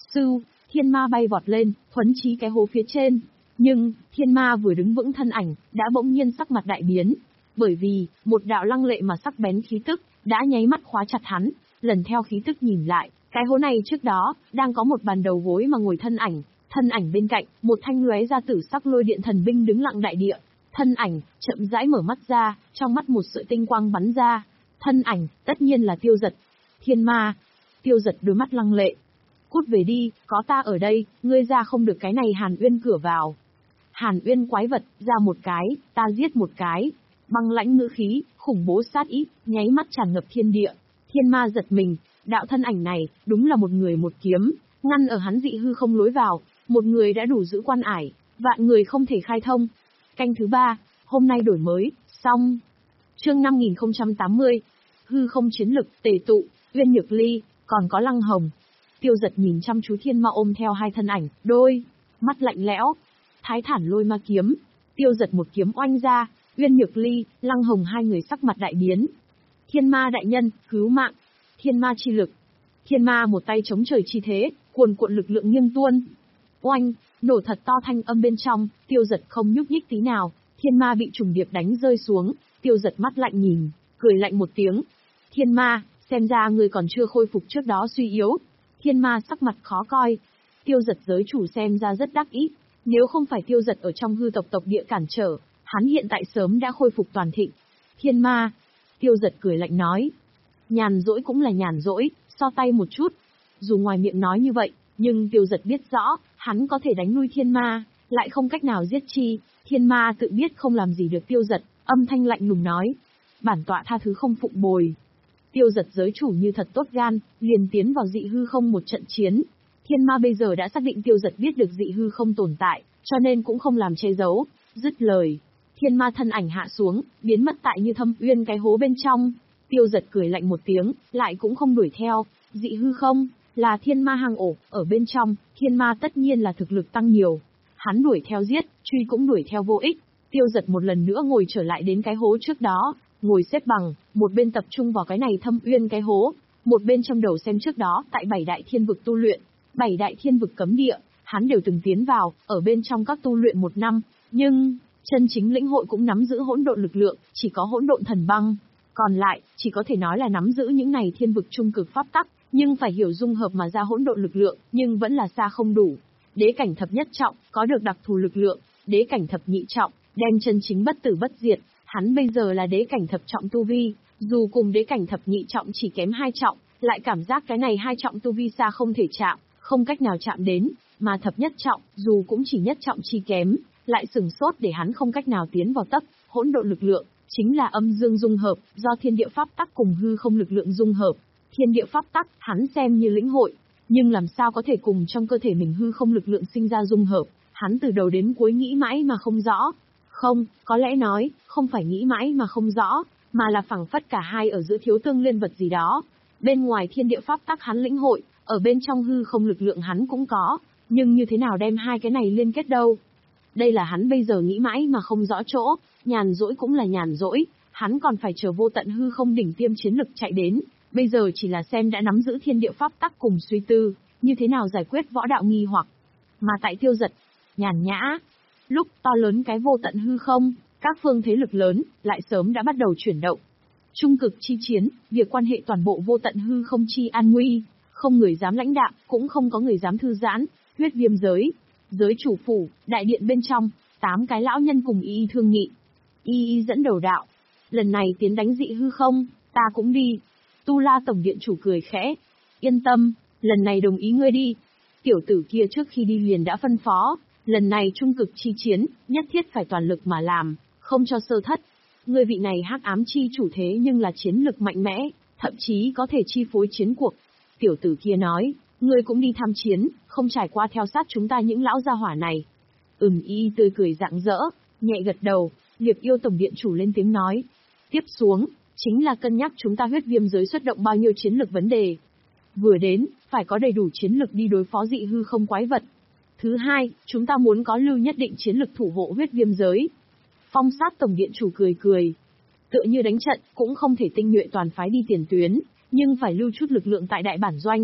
Sư, thiên ma bay vọt lên, thuấn chí cái hố phía trên. Nhưng, thiên ma vừa đứng vững thân ảnh, đã bỗng nhiên sắc mặt đại biến. Bởi vì, một đạo lăng lệ mà sắc bén khí tức, đã nháy mắt khóa chặt hắn. Lần theo khí tức nhìn lại, cái hố này trước đó, đang có một bàn đầu gối mà ngồi thân ảnh. Thân ảnh bên cạnh, một thanh lóe ra tử sắc lôi điện thần binh đứng lặng đại địa. Thân ảnh, chậm rãi mở mắt ra, trong mắt một sợi tinh quang bắn ra. Thân ảnh, tất nhiên là Tiêu Dật. Thiên ma. Tiêu Dật đôi mắt lăng lệ. Cút về đi, có ta ở đây, ngươi ra không được cái này Hàn Uyên cửa vào. Hàn Uyên quái vật, ra một cái, ta giết một cái. Băng lãnh ngữ khí, khủng bố sát ý, nháy mắt tràn ngập thiên địa. Thiên ma giật mình, đạo thân ảnh này, đúng là một người một kiếm, ngăn ở hắn dị hư không lối vào, một người đã đủ giữ quan ải, vạn người không thể khai thông. Canh thứ ba, hôm nay đổi mới, xong. Chương năm nghìn không trăm tám mươi, hư không chiến lực, tề tụ, Uyên Nhược Ly, còn có Lăng Hồng. Tiêu Dật nhìn chăm chú thiên ma ôm theo hai thân ảnh, đôi mắt lạnh lẽo. Thái thản lôi ma kiếm, Tiêu Dật một kiếm oanh ra, Uyên Nhược Ly, Lăng Hồng hai người sắc mặt đại biến. Thiên ma đại nhân, cứu mạng. Thiên ma chi lực. Thiên ma một tay chống trời chi thế, cuồn cuộn lực lượng nghiêng tuôn. Oanh, nổ thật to thanh âm bên trong, Tiêu Dật không nhúc nhích tí nào, thiên ma bị trùng điệp đánh rơi xuống, Tiêu Dật mắt lạnh nhìn, cười lạnh một tiếng. Thiên ma, xem ra người còn chưa khôi phục trước đó suy yếu. Thiên ma sắc mặt khó coi. Tiêu Dật giới chủ xem ra rất đắc ý, nếu không phải Tiêu Dật ở trong hư tộc tộc địa cản trở, hắn hiện tại sớm đã khôi phục toàn thịnh. Thiên ma. Tiêu Dật cười lạnh nói. Nhàn rỗi cũng là nhàn rỗi, so tay một chút. Dù ngoài miệng nói như vậy, nhưng Tiêu Dật biết rõ, hắn có thể đánh lui thiên ma, lại không cách nào giết chi. Thiên ma tự biết không làm gì được Tiêu Dật, âm thanh lạnh lùng nói. Bản tọa tha thứ không phụng bồi. Tiêu Dật giới chủ như thật tốt gan, liền tiến vào dị hư không một trận chiến. Thiên ma bây giờ đã xác định Tiêu Dật biết được dị hư không tồn tại, cho nên cũng không làm che giấu. Dứt lời, thiên ma thân ảnh hạ xuống, biến mất tại như thâm uyên cái hố bên trong. Tiêu Dật cười lạnh một tiếng, lại cũng không đuổi theo. Dị hư không, là thiên ma hang ổ, ở bên trong, thiên ma tất nhiên là thực lực tăng nhiều. Hắn đuổi theo giết, truy cũng đuổi theo vô ích. Tiêu Dật một lần nữa ngồi trở lại đến cái hố trước đó, ngồi xếp bằng, một bên tập trung vào cái này thâm uyên cái hố, một bên trong đầu xem trước đó tại bảy đại thiên vực tu luyện, bảy đại thiên vực cấm địa, hắn đều từng tiến vào, ở bên trong các tu luyện một năm, nhưng chân chính lĩnh hội cũng nắm giữ hỗn độn lực lượng, chỉ có hỗn độn thần băng, còn lại chỉ có thể nói là nắm giữ những này thiên vực trung cực pháp tắc, nhưng phải hiểu dung hợp mà ra hỗn độn lực lượng, nhưng vẫn là xa không đủ. Đế cảnh thập nhất trọng, có được đặc thù lực lượng, đế cảnh thập nhị trọng, đem chân chính bất tử bất diệt, hắn bây giờ là đế cảnh thập trọng tu vi, dù cùng đế cảnh thập nhị trọng chỉ kém hai trọng, lại cảm giác cái này hai trọng tu vi xa không thể chạm, không cách nào chạm đến, mà thập nhất trọng, dù cũng chỉ nhất trọng chi kém, lại sừng sốt để hắn không cách nào tiến vào tấp, hỗn độn lực lượng, chính là âm dương dung hợp, do thiên địa pháp tắc cùng hư không lực lượng dung hợp. Thiên địa pháp tắc, hắn xem như lĩnh hội, nhưng làm sao có thể cùng trong cơ thể mình hư không lực lượng sinh ra dung hợp, hắn từ đầu đến cuối nghĩ mãi mà không rõ. Không, có lẽ nói, không phải nghĩ mãi mà không rõ, mà là phảng phất cả hai ở giữa thiếu tương liên vật gì đó. Bên ngoài thiên địa pháp tắc hắn lĩnh hội, ở bên trong hư không lực lượng hắn cũng có, nhưng như thế nào đem hai cái này liên kết đâu? Đây là hắn bây giờ nghĩ mãi mà không rõ chỗ, nhàn rỗi cũng là nhàn rỗi, hắn còn phải chờ vô tận hư không đỉnh tiêm chiến lực chạy đến, bây giờ chỉ là xem đã nắm giữ thiên địa pháp tắc cùng suy tư, như thế nào giải quyết võ đạo nghi hoặc. Mà tại Tiêu Dật, nhàn nhã, lúc to lớn cái vô tận hư không, các phương thế lực lớn, lại sớm đã bắt đầu chuyển động. Trung cực chi chiến, việc quan hệ toàn bộ vô tận hư không chi an nguy, không người dám lãnh đạo, cũng không có người dám thư giãn, huyết viêm giới, giới chủ phủ, đại điện bên trong, tám cái lão nhân cùng y y thương nghị. Y y dẫn đầu đạo. Lần này tiến đánh dị hư không, ta cũng đi. Tu La tổng điện chủ cười khẽ. Yên tâm, lần này đồng ý ngươi đi. Tiểu tử kia trước khi đi liền đã phân phó, lần này trung cực chi chiến, nhất thiết phải toàn lực mà làm, không cho sơ thất. Ngươi vị này hắc ám chi chủ thế nhưng là chiến lực mạnh mẽ, thậm chí có thể chi phối chiến cuộc. Tiểu tử kia nói, ngươi cũng đi tham chiến, không trải qua theo sát chúng ta những lão gia hỏa này. Ừm, y tươi cười rạng rỡ, nhẹ gật đầu, Liệp Yêu tổng điện chủ lên tiếng nói. Tiếp xuống, chính là cân nhắc chúng ta huyết viêm giới xuất động bao nhiêu chiến lực vấn đề. Vừa đến, phải có đầy đủ chiến lực đi đối phó dị hư không quái vật. Thứ hai, chúng ta muốn có lưu nhất định chiến lực thủ hộ huyết viêm giới. Phong Sát tổng điện chủ cười cười. Tựa như đánh trận, cũng không thể tinh nhuệ toàn phái đi tiền tuyến, nhưng phải lưu chút lực lượng tại đại bản doanh.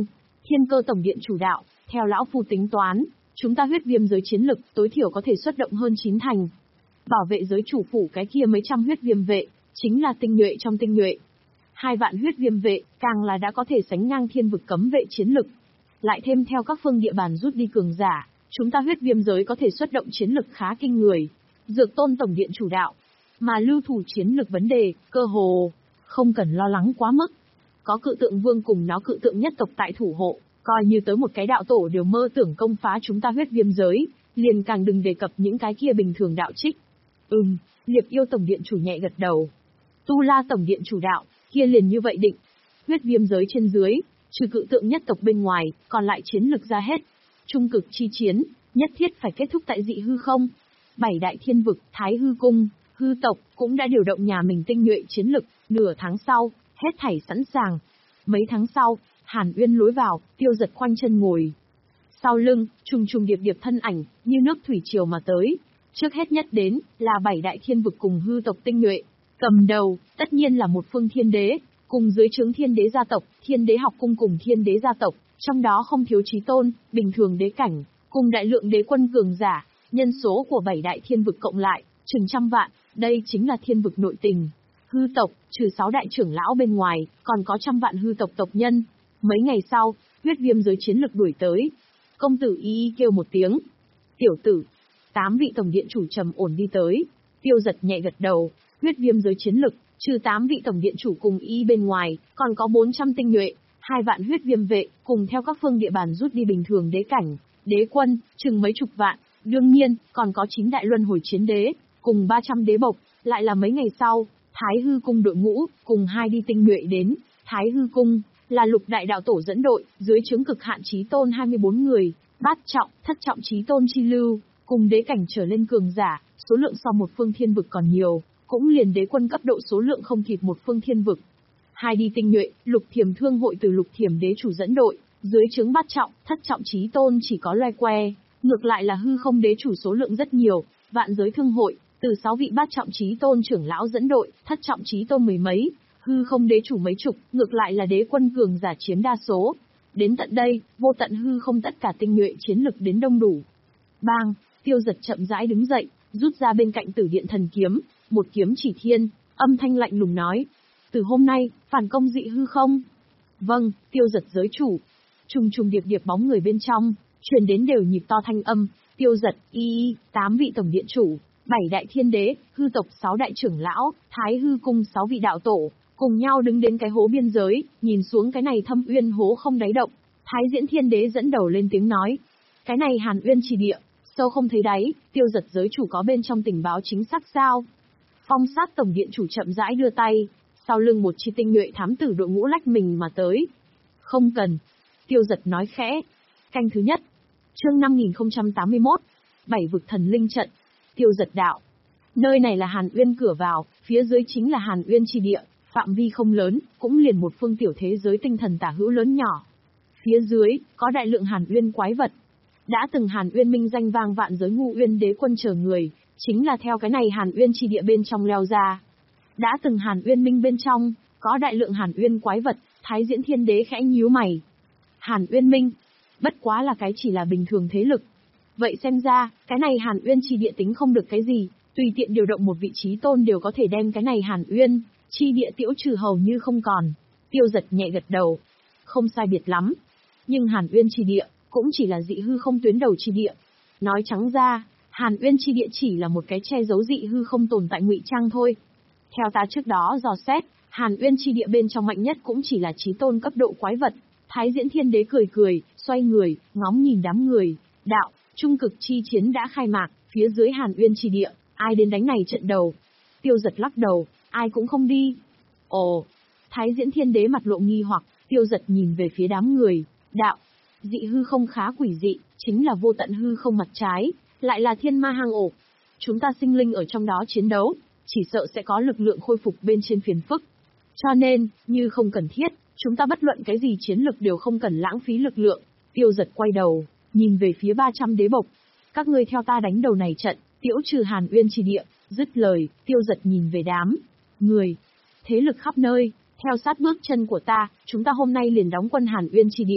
Thiên Cơ tổng điện chủ đạo, theo lão phu tính toán, chúng ta huyết viêm giới chiến lực tối thiểu có thể xuất động hơn chín thành. Bảo vệ giới chủ phủ cái kia mấy trăm huyết viêm vệ, chính là tinh nhuệ trong tinh nhuệ. Hai vạn huyết viêm vệ, càng là đã có thể sánh ngang thiên vực cấm vệ chiến lực. Lại thêm theo các phương địa bàn rút đi cường giả, chúng ta huyết viêm giới có thể xuất động chiến lực khá kinh người. Dược Tôn tổng điện chủ đạo, mà lưu thủ chiến lực vấn đề, cơ hồ không cần lo lắng quá mức. Có cự tượng vương cùng nó cự tượng nhất tộc tại thủ hộ, coi như tới một cái đạo tổ đều mơ tưởng công phá chúng ta huyết viêm giới, liền càng đừng đề cập những cái kia bình thường đạo trích. Ừm, Liệp Yêu tổng điện chủ nhẹ gật đầu. Tu La tổng điện chủ đạo, kia liền như vậy định. Huyết viêm giới trên dưới, trừ cự tượng nhất tộc bên ngoài, còn lại chiến lực ra hết. Trung cực chi chiến, nhất thiết phải kết thúc tại dị hư không. Bảy đại thiên vực, Thái hư cung, hư tộc cũng đã điều động nhà mình tinh nhuệ chiến lực, nửa tháng sau, hết thảy sẵn sàng. Mấy tháng sau, Hàn Uyên lối vào, Tiêu Giật khoanh chân ngồi. Sau lưng, trùng trùng điệp điệp thân ảnh, như nước thủy triều mà tới. Trước hết nhất đến, là bảy đại thiên vực cùng hư tộc tinh nhuệ. Cầm đầu, tất nhiên là một phương thiên đế, cùng dưới trướng thiên đế gia tộc, thiên đế học cung cùng thiên đế gia tộc, trong đó không thiếu chí tôn, bình thường đế cảnh, cùng đại lượng đế quân cường giả, nhân số của bảy đại thiên vực cộng lại, chừng trăm vạn, đây chính là thiên vực nội tình. Hư tộc, trừ sáu đại trưởng lão bên ngoài, còn có trăm vạn hư tộc tộc nhân. Mấy ngày sau, huyết viêm giới chiến lực đuổi tới. Công tử y y kêu một tiếng. Tiểu tử, tám vị tổng điện chủ trầm ổn đi tới. Tiêu Giật nhẹ gật đầu, huyết viêm giới chiến lực, trừ tám vị tổng điện chủ cùng y bên ngoài, còn có bốn trăm tinh nhuệ, hai vạn huyết viêm vệ, cùng theo các phương địa bàn rút đi bình thường đế cảnh, đế quân, chừng mấy chục vạn. Đương nhiên, còn có chín đại luân hồi chiến đế, cùng ba trăm đế bộc, lại là mấy ngày sau, Thái hư cung đội ngũ, cùng hai đi tinh nhuệ đến. Thái hư cung, là lục đại đạo tổ dẫn đội, dưới trướng cực hạn chí tôn hai mươi bốn người, bát trọng, thất trọng chí tôn chi lưu, cùng đế cảnh trở lên cường giả, số lượng so một phương thiên vực còn nhiều, cũng liền đế quân cấp độ số lượng không kịp một phương thiên vực. Hai đi tinh nhuệ, lục thiềm thương hội từ lục thiềm đế chủ dẫn đội, dưới trướng bát trọng, thất trọng chí tôn chỉ có loe que, ngược lại là hư không đế chủ số lượng rất nhiều, vạn giới thương hội, từ sáu vị bát trọng chí tôn trưởng lão dẫn đội, thất trọng chí tôn mười mấy, hư không đế chủ mấy chục, ngược lại là đế quân cường giả chiếm đa số. Đến tận đây, vô tận hư không tất cả tinh nhuệ chiến lực đến đông đủ. Bang, Tiêu Giật chậm rãi đứng dậy, rút ra bên cạnh Tử Điện thần kiếm, một kiếm chỉ thiên, âm thanh lạnh lùng nói: "Từ hôm nay, phản công dị hư không?" "Vâng, Tiêu Giật giới chủ." Trùng trùng điệp điệp bóng người bên trong, truyền đến đều nhịp to thanh âm, Tiêu Giật, y y, tám vị tổng điện chủ, bảy đại thiên đế, hư tộc sáu đại trưởng lão, Thái hư cung sáu vị đạo tổ, cùng nhau đứng đến cái hố biên giới, nhìn xuống cái này thâm uyên hố không đáy động. Thái Diễn Thiên Đế dẫn đầu lên tiếng nói: "Cái này Hàn Uyên trì địa, sâu không thấy đáy, Tiêu Giật giới chủ có bên trong tình báo chính xác sao?" Phong Sát tổng điện chủ chậm rãi đưa tay, sau lưng một chi tinh nhuệ thám tử đội ngũ lách mình mà tới. "Không cần." Tiêu Giật nói khẽ. Canh thứ nhất. Chương năm nghìn không trăm tám mươi mốt. Bảy vực thần linh trận. Tiêu Giật đạo: "Nơi này là Hàn Uyên cửa vào, phía dưới chính là Hàn Uyên trì địa, phạm vi không lớn, cũng liền một phương tiểu thế giới tinh thần tả hữu lớn nhỏ. Phía dưới, có đại lượng Hàn Uyên quái vật. Đã từng Hàn Uyên minh danh vang vạn giới Ngu Uyên đế quân chờ người, chính là theo cái này Hàn Uyên trì địa bên trong leo ra. Đã từng Hàn Uyên minh bên trong, có đại lượng Hàn Uyên quái vật." Thái Diễn Thiên Đế khẽ nhíu mày. Hàn Uyên minh, bất quá là cái chỉ là bình thường thế lực. Vậy xem ra, cái này Hàn Uyên trì địa tính không được cái gì, tùy tiện điều động một vị trí tôn đều có thể đem cái này Hàn Uyên chi địa tiễu trừ hầu như không còn. Tiêu Giật nhẹ gật đầu. Không sai biệt lắm. Nhưng Hàn Uyên chi địa, cũng chỉ là dị hư không tuyến đầu chi địa. Nói trắng ra, Hàn Uyên chi địa chỉ là một cái che giấu dị hư không tồn tại ngụy trang thôi. Theo ta trước đó dò xét, Hàn Uyên chi địa bên trong mạnh nhất cũng chỉ là chí tôn cấp độ quái vật. Thái Diễn Thiên Đế cười cười, xoay người, ngóng nhìn đám người. Đạo, trung cực chi chiến đã khai mạc, phía dưới Hàn Uyên chi địa, ai đến đánh này trận đầu? Tiêu Giật lắc đầu, ai cũng không đi. Ồ, Thái Diễn Thiên Đế mặt lộ nghi hoặc, Tiêu Giật nhìn về phía đám người. Đạo, dị hư không khá quỷ dị, chính là vô tận hư không mặt trái, lại là thiên ma hang ổ. Chúng ta sinh linh ở trong đó chiến đấu, chỉ sợ sẽ có lực lượng khôi phục bên trên phiền phức. Cho nên, như không cần thiết, chúng ta bất luận cái gì chiến lực đều không cần lãng phí lực lượng. Tiêu Giật quay đầu, nhìn về phía ba trăm đế bộc. Các ngươi theo ta đánh đầu này trận, tiễu trừ Hàn Uyên trì địa. Dứt lời, Tiêu Giật nhìn về đám người, thế lực khắp nơi, theo sát bước chân của ta, chúng ta hôm nay liền đóng quân Hàn Uyên trì địa.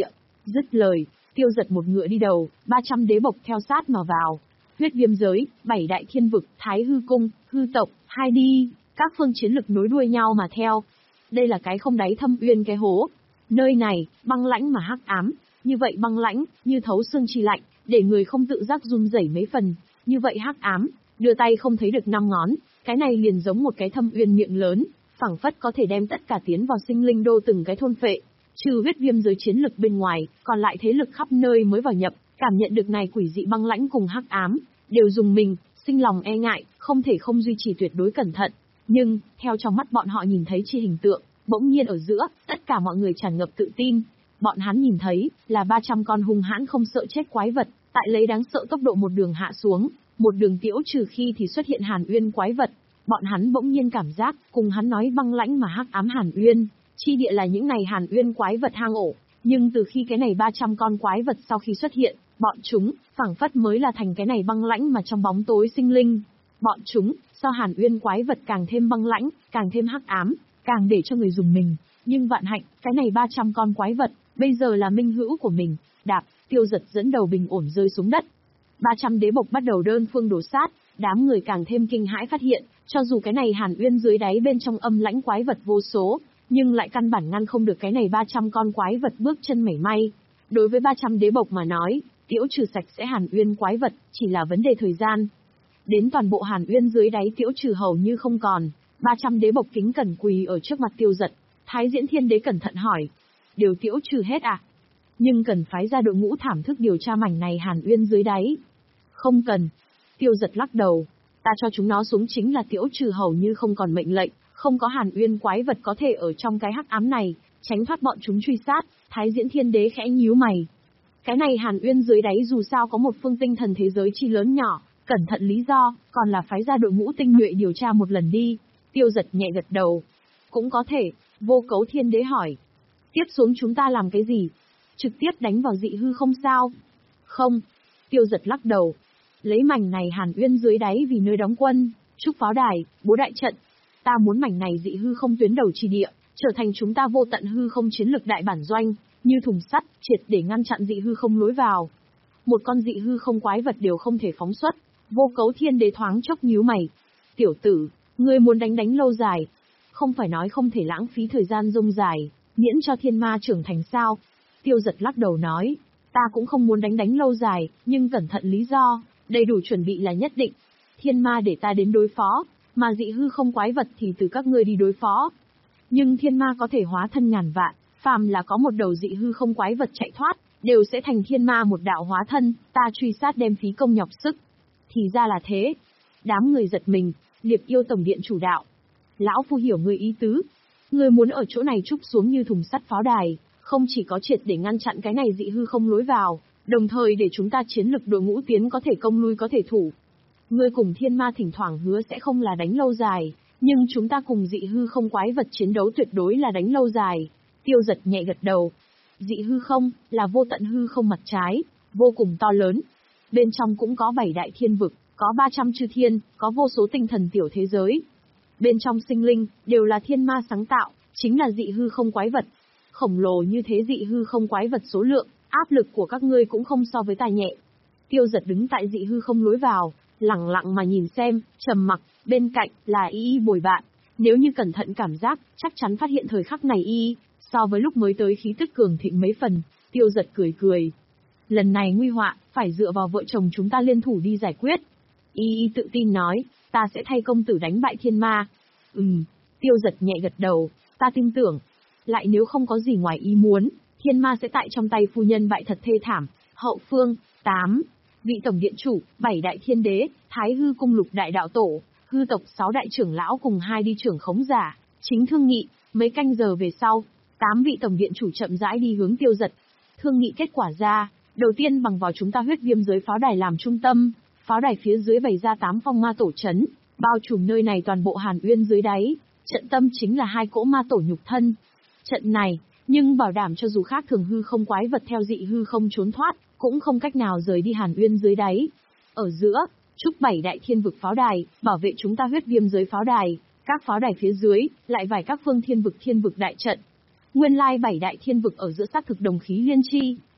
Dứt lời, Tiêu Giật một ngựa đi đầu, ba trăm đế bộc theo sát mà vào. Huyết viêm giới, bảy đại thiên vực, Thái hư cung, hư tộc, hai đi, các phương chiến lực nối đuôi nhau mà theo. Đây là cái không đáy thâm uyên cái hố. Nơi này, băng lãnh mà hắc ám, như vậy băng lãnh, như thấu xương chi lạnh, để người không tự giác run rẩy mấy phần, như vậy hắc ám, đưa tay không thấy được năm ngón, cái này liền giống một cái thâm uyên miệng lớn, phảng phất có thể đem tất cả tiến vào sinh linh đô từng cái thôn phệ. Trừ huyết viêm giới chiến lực bên ngoài, còn lại thế lực khắp nơi mới vào nhập, cảm nhận được này quỷ dị băng lãnh cùng hắc ám, đều dùng mình, sinh lòng e ngại, không thể không duy trì tuyệt đối cẩn thận. Nhưng, theo trong mắt bọn họ nhìn thấy chi hình tượng, bỗng nhiên ở giữa, tất cả mọi người tràn ngập tự tin. Bọn hắn nhìn thấy, là ba trăm con hung hãn không sợ chết quái vật, tại lấy đáng sợ tốc độ một đường hạ xuống, một đường tiễu trừ khi thì xuất hiện Hàn Uyên quái vật. Bọn hắn bỗng nhiên cảm giác, cùng hắn nói băng lãnh mà hắc ám Hàn Uyên, chi địa là những này Hàn Uyên quái vật hang ổ, nhưng từ khi cái này ba trăm con quái vật sau khi xuất hiện, bọn chúng, phảng phất mới là thành cái này băng lãnh mà trong bóng tối sinh linh. Bọn chúng, so Hàn Uyên quái vật càng thêm băng lãnh, càng thêm hắc ám, càng để cho người dùng mình. Nhưng vạn hạnh, cái này ba trăm con quái vật, bây giờ là minh hữu của mình. Đạp, Tiêu Giật dẫn đầu bình ổn rơi xuống đất. ba trăm đế bộc bắt đầu đơn phương đổ sát, đám người càng thêm kinh hãi phát hiện, cho dù cái này Hàn Uyên dưới đáy bên trong âm lãnh quái vật vô số, nhưng lại căn bản ngăn không được cái này ba trăm con quái vật bước chân mảy may. Đối với ba trăm đế bộc mà nói, tiễu trừ sạch sẽ Hàn Uyên quái vật, chỉ là vấn đề thời gian. Đến toàn bộ Hàn Uyên dưới đáy tiễu trừ hầu như không còn, ba trăm đế bộc kính cẩn quỳ ở trước mặt Tiêu Giật. Thái Diễn Thiên Đế cẩn thận hỏi, đều tiễu trừ hết à? Nhưng cần phái ra đội ngũ thảm thức điều tra mảnh này Hàn Uyên dưới đáy. Không cần. Tiêu Giật lắc đầu, ta cho chúng nó xuống chính là tiễu trừ hầu như không còn mệnh lệnh, không có Hàn Uyên quái vật có thể ở trong cái hắc ám này, tránh thoát bọn chúng truy sát. Thái Diễn Thiên Đế khẽ nhíu mày. Cái này Hàn Uyên dưới đáy dù sao có một phương tinh thần thế giới chi lớn nhỏ, cẩn thận lý do, còn là phái ra đội ngũ tinh nhuệ điều tra một lần đi. Tiêu Giật nhẹ gật đầu. Cũng có thể. Vô Cấu Thiên Đế hỏi. Tiếp xuống chúng ta làm cái gì? Trực tiếp đánh vào dị hư không sao? Không. Tiêu Giật lắc đầu. Lấy mảnh này Hàn Uyên dưới đáy vì nơi đóng quân, trúc pháo đài, bố đại trận. Ta muốn mảnh này dị hư không tuyến đầu chi địa, trở thành chúng ta vô tận hư không chiến lực đại bản doanh, như thùng sắt, triệt để ngăn chặn dị hư không lối vào. Một con dị hư không quái vật đều không thể phóng xuất. Vô Cấu Thiên Đế thoáng chốc nhíu mày. Tiểu tử, ngươi muốn đánh đánh lâu dài. Không phải nói không thể lãng phí thời gian rông dài, miễn cho thiên ma trưởng thành sao? Tiêu Giật lắc đầu nói, ta cũng không muốn đánh đánh lâu dài, nhưng cẩn thận lý do, đầy đủ chuẩn bị là nhất định. Thiên ma để ta đến đối phó, mà dị hư không quái vật thì từ các ngươi đi đối phó. Nhưng thiên ma có thể hóa thân ngàn vạn, phàm là có một đầu dị hư không quái vật chạy thoát, đều sẽ thành thiên ma một đạo hóa thân, ta truy sát đem phí công nhọc sức. Thì ra là thế. Đám người giật mình, Liệp Yêu tổng điện chủ đạo. Lão phu hiểu người ý tứ. Người muốn ở chỗ này trúc xuống như thùng sắt pháo đài, không chỉ có triệt để ngăn chặn cái này dị hư không lối vào, đồng thời để chúng ta chiến lực đội ngũ tiến có thể công lui có thể thủ. Ngươi cùng thiên ma thỉnh thoảng hứa sẽ không là đánh lâu dài, nhưng chúng ta cùng dị hư không quái vật chiến đấu tuyệt đối là đánh lâu dài. Tiêu Giật nhẹ gật đầu. Dị hư không, là vô tận hư không mặt trái, vô cùng to lớn. Bên trong cũng có bảy đại thiên vực, có ba trăm chư thiên, có vô số tinh thần tiểu thế giới. Bên trong sinh linh, đều là thiên ma sáng tạo, chính là dị hư không quái vật. Khổng lồ như thế dị hư không quái vật số lượng, áp lực của các ngươi cũng không so với ta nhẹ. Tiêu Giật đứng tại dị hư không lối vào, lặng lặng mà nhìn xem, trầm mặc, bên cạnh là Y Y bồi bạn. Nếu như cẩn thận cảm giác, chắc chắn phát hiện thời khắc này Y Y, so với lúc mới tới khí tức cường thịnh mấy phần. Tiêu Giật cười cười. Lần này nguy họa, phải dựa vào vợ chồng chúng ta liên thủ đi giải quyết. Y Y tự tin nói, ta sẽ thay công tử đánh bại thiên ma. Ừm, Tiêu Giật nhẹ gật đầu, ta tin tưởng. Lại nếu không có gì ngoài ý muốn, thiên ma sẽ tại trong tay phu nhân bại thật thê thảm. Hậu phương, tám. Vị tổng điện chủ, bảy đại thiên đế, Thái hư cung lục đại đạo tổ, hư tộc sáu đại trưởng lão cùng hai đi trưởng khống giả, chính thương nghị. Mấy canh giờ về sau, tám vị tổng điện chủ chậm rãi đi hướng Tiêu Giật. Thương nghị kết quả ra, đầu tiên bằng vào chúng ta huyết viêm giới pháo đài làm trung tâm, pháo đài phía dưới bày ra tám phong ma tổ trấn, bao trùm nơi này toàn bộ Hàn Uyên dưới đáy. Trận tâm chính là hai cỗ ma tổ nhục thân. Trận này, nhưng bảo đảm cho dù khác thường hư không quái vật theo dị hư không trốn thoát, cũng không cách nào rời đi Hàn Uyên dưới đáy. Ở giữa, trúc bảy đại thiên vực pháo đài, bảo vệ chúng ta huyết viêm giới pháo đài, các pháo đài phía dưới, lại vài các phương thiên vực thiên vực đại trận. Nguyên lai bảy đại thiên vực ở giữa xác thực đồng khí liên chi,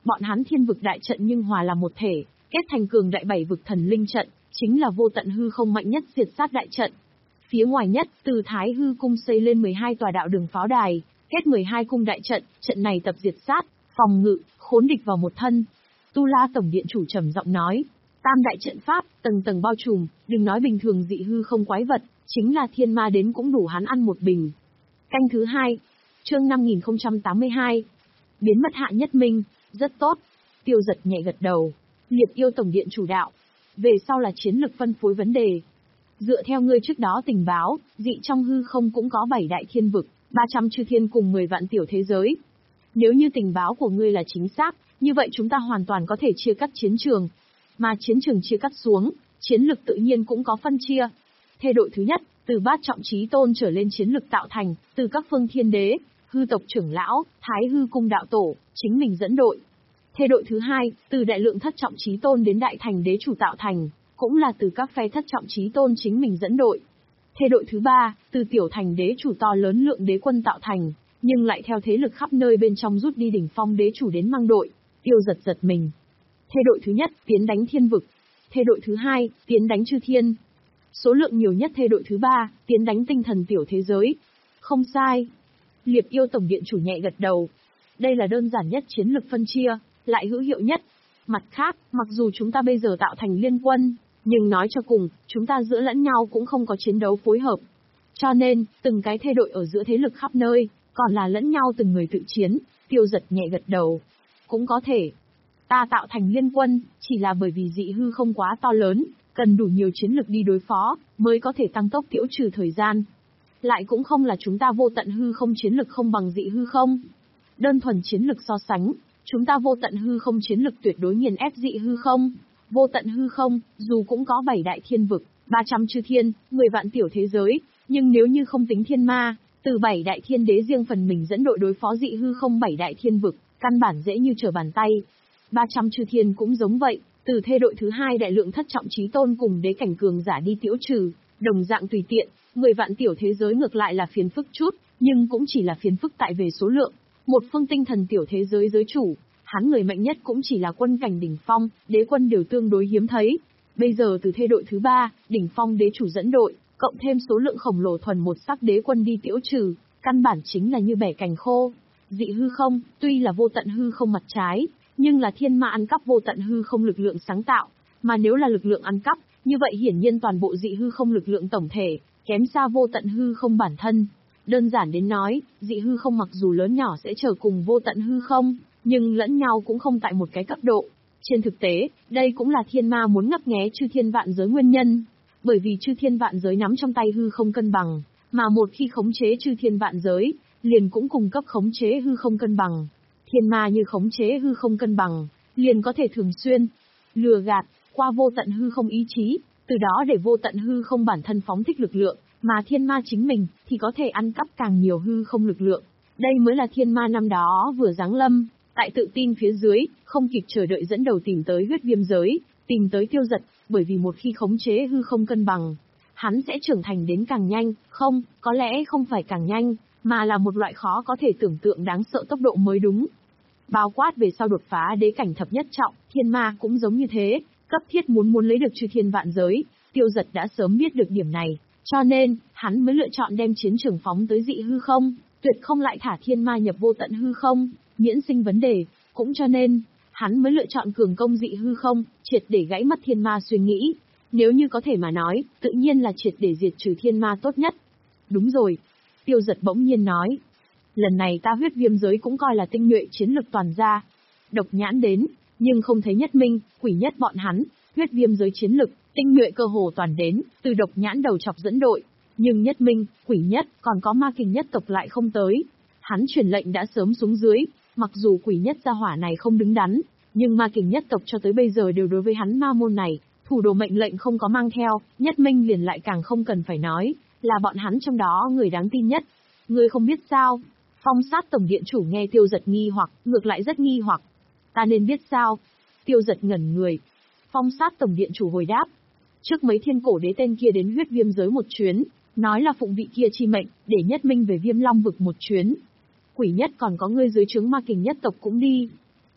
Bọn hắn thiên vực đại trận nhưng hòa là một thể, kết thành cường đại bảy vực thần linh trận, chính là vô tận hư không mạnh nhất diệt sát đại trận. Phía ngoài nhất, từ Thái Hư cung xây lên mười hai tòa đạo đường pháo đài, kết mười hai cung đại trận, trận này tập diệt sát, phòng ngự, khốn địch vào một thân. Tu La tổng điện chủ trầm giọng nói, tam đại trận pháp, tầng tầng bao trùm, đừng nói bình thường dị hư không quái vật, chính là thiên ma đến cũng đủ hắn ăn một bình. Canh thứ hai, chương năm nghìn không trăm tám mươi hai, biến mất Hạ Nhất Minh, rất tốt. Tiêu Giật nhẹ gật đầu, Liệt Yêu tổng điện chủ đạo, về sau là chiến lực phân phối vấn đề. Dựa theo ngươi trước đó tình báo, dị trong hư không cũng có bảy đại thiên vực, ba trăm chư thiên cùng mười vạn tiểu thế giới. Nếu như tình báo của ngươi là chính xác, như vậy chúng ta hoàn toàn có thể chia cắt chiến trường. Mà chiến trường chia cắt xuống, chiến lực tự nhiên cũng có phân chia. Thê đội thứ nhất, từ bát trọng chí tôn trở lên chiến lực tạo thành, từ các phương thiên đế, hư tộc trưởng lão, Thái Hư cung đạo tổ, chính mình dẫn đội. Thê đội thứ hai, từ đại lượng thất trọng chí tôn đến đại thành đế chủ tạo thành, cũng là từ các phe thất trọng chí tôn chính mình dẫn đội. Thê đội thứ ba, từ tiểu thành đế chủ to lớn lượng đế quân tạo thành, nhưng lại theo thế lực khắp nơi bên trong rút đi đỉnh phong đế chủ đến mang đội. Tiêu Giật giật mình. Thê đội thứ nhất, tiến đánh thiên vực. Thê đội thứ hai, tiến đánh chư thiên. Số lượng nhiều nhất thê đội thứ ba, tiến đánh tinh thần tiểu thế giới. Không sai. Liệt Yêu tổng điện chủ nhẹ gật đầu. Đây là đơn giản nhất chiến lực phân chia, lại hữu hiệu nhất. Mặt khác, mặc dù chúng ta bây giờ tạo thành liên quân, nhưng nói cho cùng, chúng ta giữa lẫn nhau cũng không có chiến đấu phối hợp. Cho nên, từng cái thê đội ở giữa thế lực khắp nơi, còn là lẫn nhau từng người tự chiến. Tiêu Giật nhẹ gật đầu. Cũng có thể. Ta tạo thành liên quân, chỉ là bởi vì dị hư không quá to lớn, cần đủ nhiều chiến lực đi đối phó, mới có thể tăng tốc tiễu trừ thời gian. Lại cũng không là chúng ta vô tận hư không chiến lực không bằng dị hư không. Đơn thuần chiến lực so sánh, chúng ta vô tận hư không chiến lực tuyệt đối nghiền ép dị hư không. Vô tận hư không, dù cũng có bảy đại thiên vực, ba trăm chư thiên, mười vạn tiểu thế giới, nhưng nếu như không tính thiên ma, từ bảy đại thiên đế riêng phần mình dẫn đội đối phó dị hư không bảy đại thiên vực, căn bản dễ như trở bàn tay. ba trăm chư thiên cũng giống vậy, từ thê đội thứ hai đại lượng thất trọng chí tôn cùng đế cảnh cường giả đi tiễu trừ, đồng dạng tùy tiện, mười vạn tiểu thế giới ngược lại là phiền phức chút, nhưng cũng chỉ là phiền phức tại về số lượng. Một phương tinh thần tiểu thế giới giới chủ, hắn người mạnh nhất cũng chỉ là quân cảnh đỉnh phong, đế quân đều tương đối hiếm thấy. Bây giờ từ thê đội thứ ba, đỉnh phong đế chủ dẫn đội, cộng thêm số lượng khổng lồ thuần một sắc đế quân đi tiễu trừ, căn bản chính là như bẻ cành khô. Dị hư không, tuy là vô tận hư không mặt trái, nhưng là thiên ma ăn cắp vô tận hư không lực lượng sáng tạo, mà nếu là lực lượng ăn cắp, như vậy hiển nhiên toàn bộ dị hư không lực lượng tổng thể, kém xa vô tận hư không bản thân. Đơn giản đến nói, dị hư không mặc dù lớn nhỏ sẽ trở cùng vô tận hư không, nhưng lẫn nhau cũng không tại một cái cấp độ. Trên thực tế, đây cũng là thiên ma muốn ngấp nghé chư thiên vạn giới nguyên nhân, bởi vì chư thiên vạn giới nắm trong tay hư không cân bằng, mà một khi khống chế chư thiên vạn giới, liền cũng cung cấp khống chế hư không cân bằng. Thiên ma như khống chế hư không cân bằng, liền có thể thường xuyên lừa gạt qua vô tận hư không ý chí, từ đó để vô tận hư không bản thân phóng thích lực lượng, mà thiên ma chính mình thì có thể ăn cắp càng nhiều hư không lực lượng. Đây mới là thiên ma năm đó vừa giáng lâm, tại tự tin phía dưới, không kịp chờ đợi dẫn đầu tìm tới huyết viêm giới, tìm tới Tiêu Giật, bởi vì một khi khống chế hư không cân bằng, hắn sẽ trưởng thành đến càng nhanh, không, có lẽ không phải càng nhanh, mà là một loại khó có thể tưởng tượng đáng sợ tốc độ mới đúng. Bao quát về sau đột phá đế cảnh thập nhất trọng, thiên ma cũng giống như thế, cấp thiết muốn muốn lấy được chư thiên vạn giới, Tiêu Giật đã sớm biết được điểm này, cho nên, hắn mới lựa chọn đem chiến trường phóng tới dị hư không, tuyệt không lại thả thiên ma nhập vô tận hư không, miễn sinh vấn đề, cũng cho nên, hắn mới lựa chọn cường công dị hư không, triệt để gãy mất thiên ma suy nghĩ. Nếu như có thể mà nói, tự nhiên là triệt để diệt trừ thiên ma tốt nhất. Đúng rồi. Tiêu Giật bỗng nhiên nói. Lần này ta huyết viêm giới cũng coi là tinh nhuệ chiến lực toàn ra. Độc nhãn đến, nhưng không thấy Nhất Minh, Quỷ Nhất bọn hắn, huyết viêm giới chiến lực, tinh nhuệ cơ hồ toàn đến, từ độc nhãn đầu chọc dẫn đội. Nhưng Nhất Minh, Quỷ Nhất, còn có ma kình nhất tộc lại không tới. Hắn truyền lệnh đã sớm xuống dưới, mặc dù Quỷ Nhất gia hỏa này không đứng đắn, nhưng ma kình nhất tộc cho tới bây giờ đều đối với hắn ma môn này, thủ đồ mệnh lệnh không có mang theo, Nhất Minh liền lại càng không cần phải nói, là bọn hắn trong đó người đáng tin nhất. Ngươi không biết sao? Phong Sát tổng điện chủ nghe Tiêu Giật nghi hoặc, ngược lại rất nghi hoặc. Ta nên biết sao? Tiêu Giật ngẩn người. Phong Sát tổng điện chủ hồi đáp. Trước mấy thiên cổ đế tên kia đến huyết viêm giới một chuyến, nói là phụng vị kia chi mệnh, để Nhất Minh về Viêm Long vực một chuyến. Quỷ Nhất còn có ngươi dưới trướng ma kình nhất tộc cũng đi.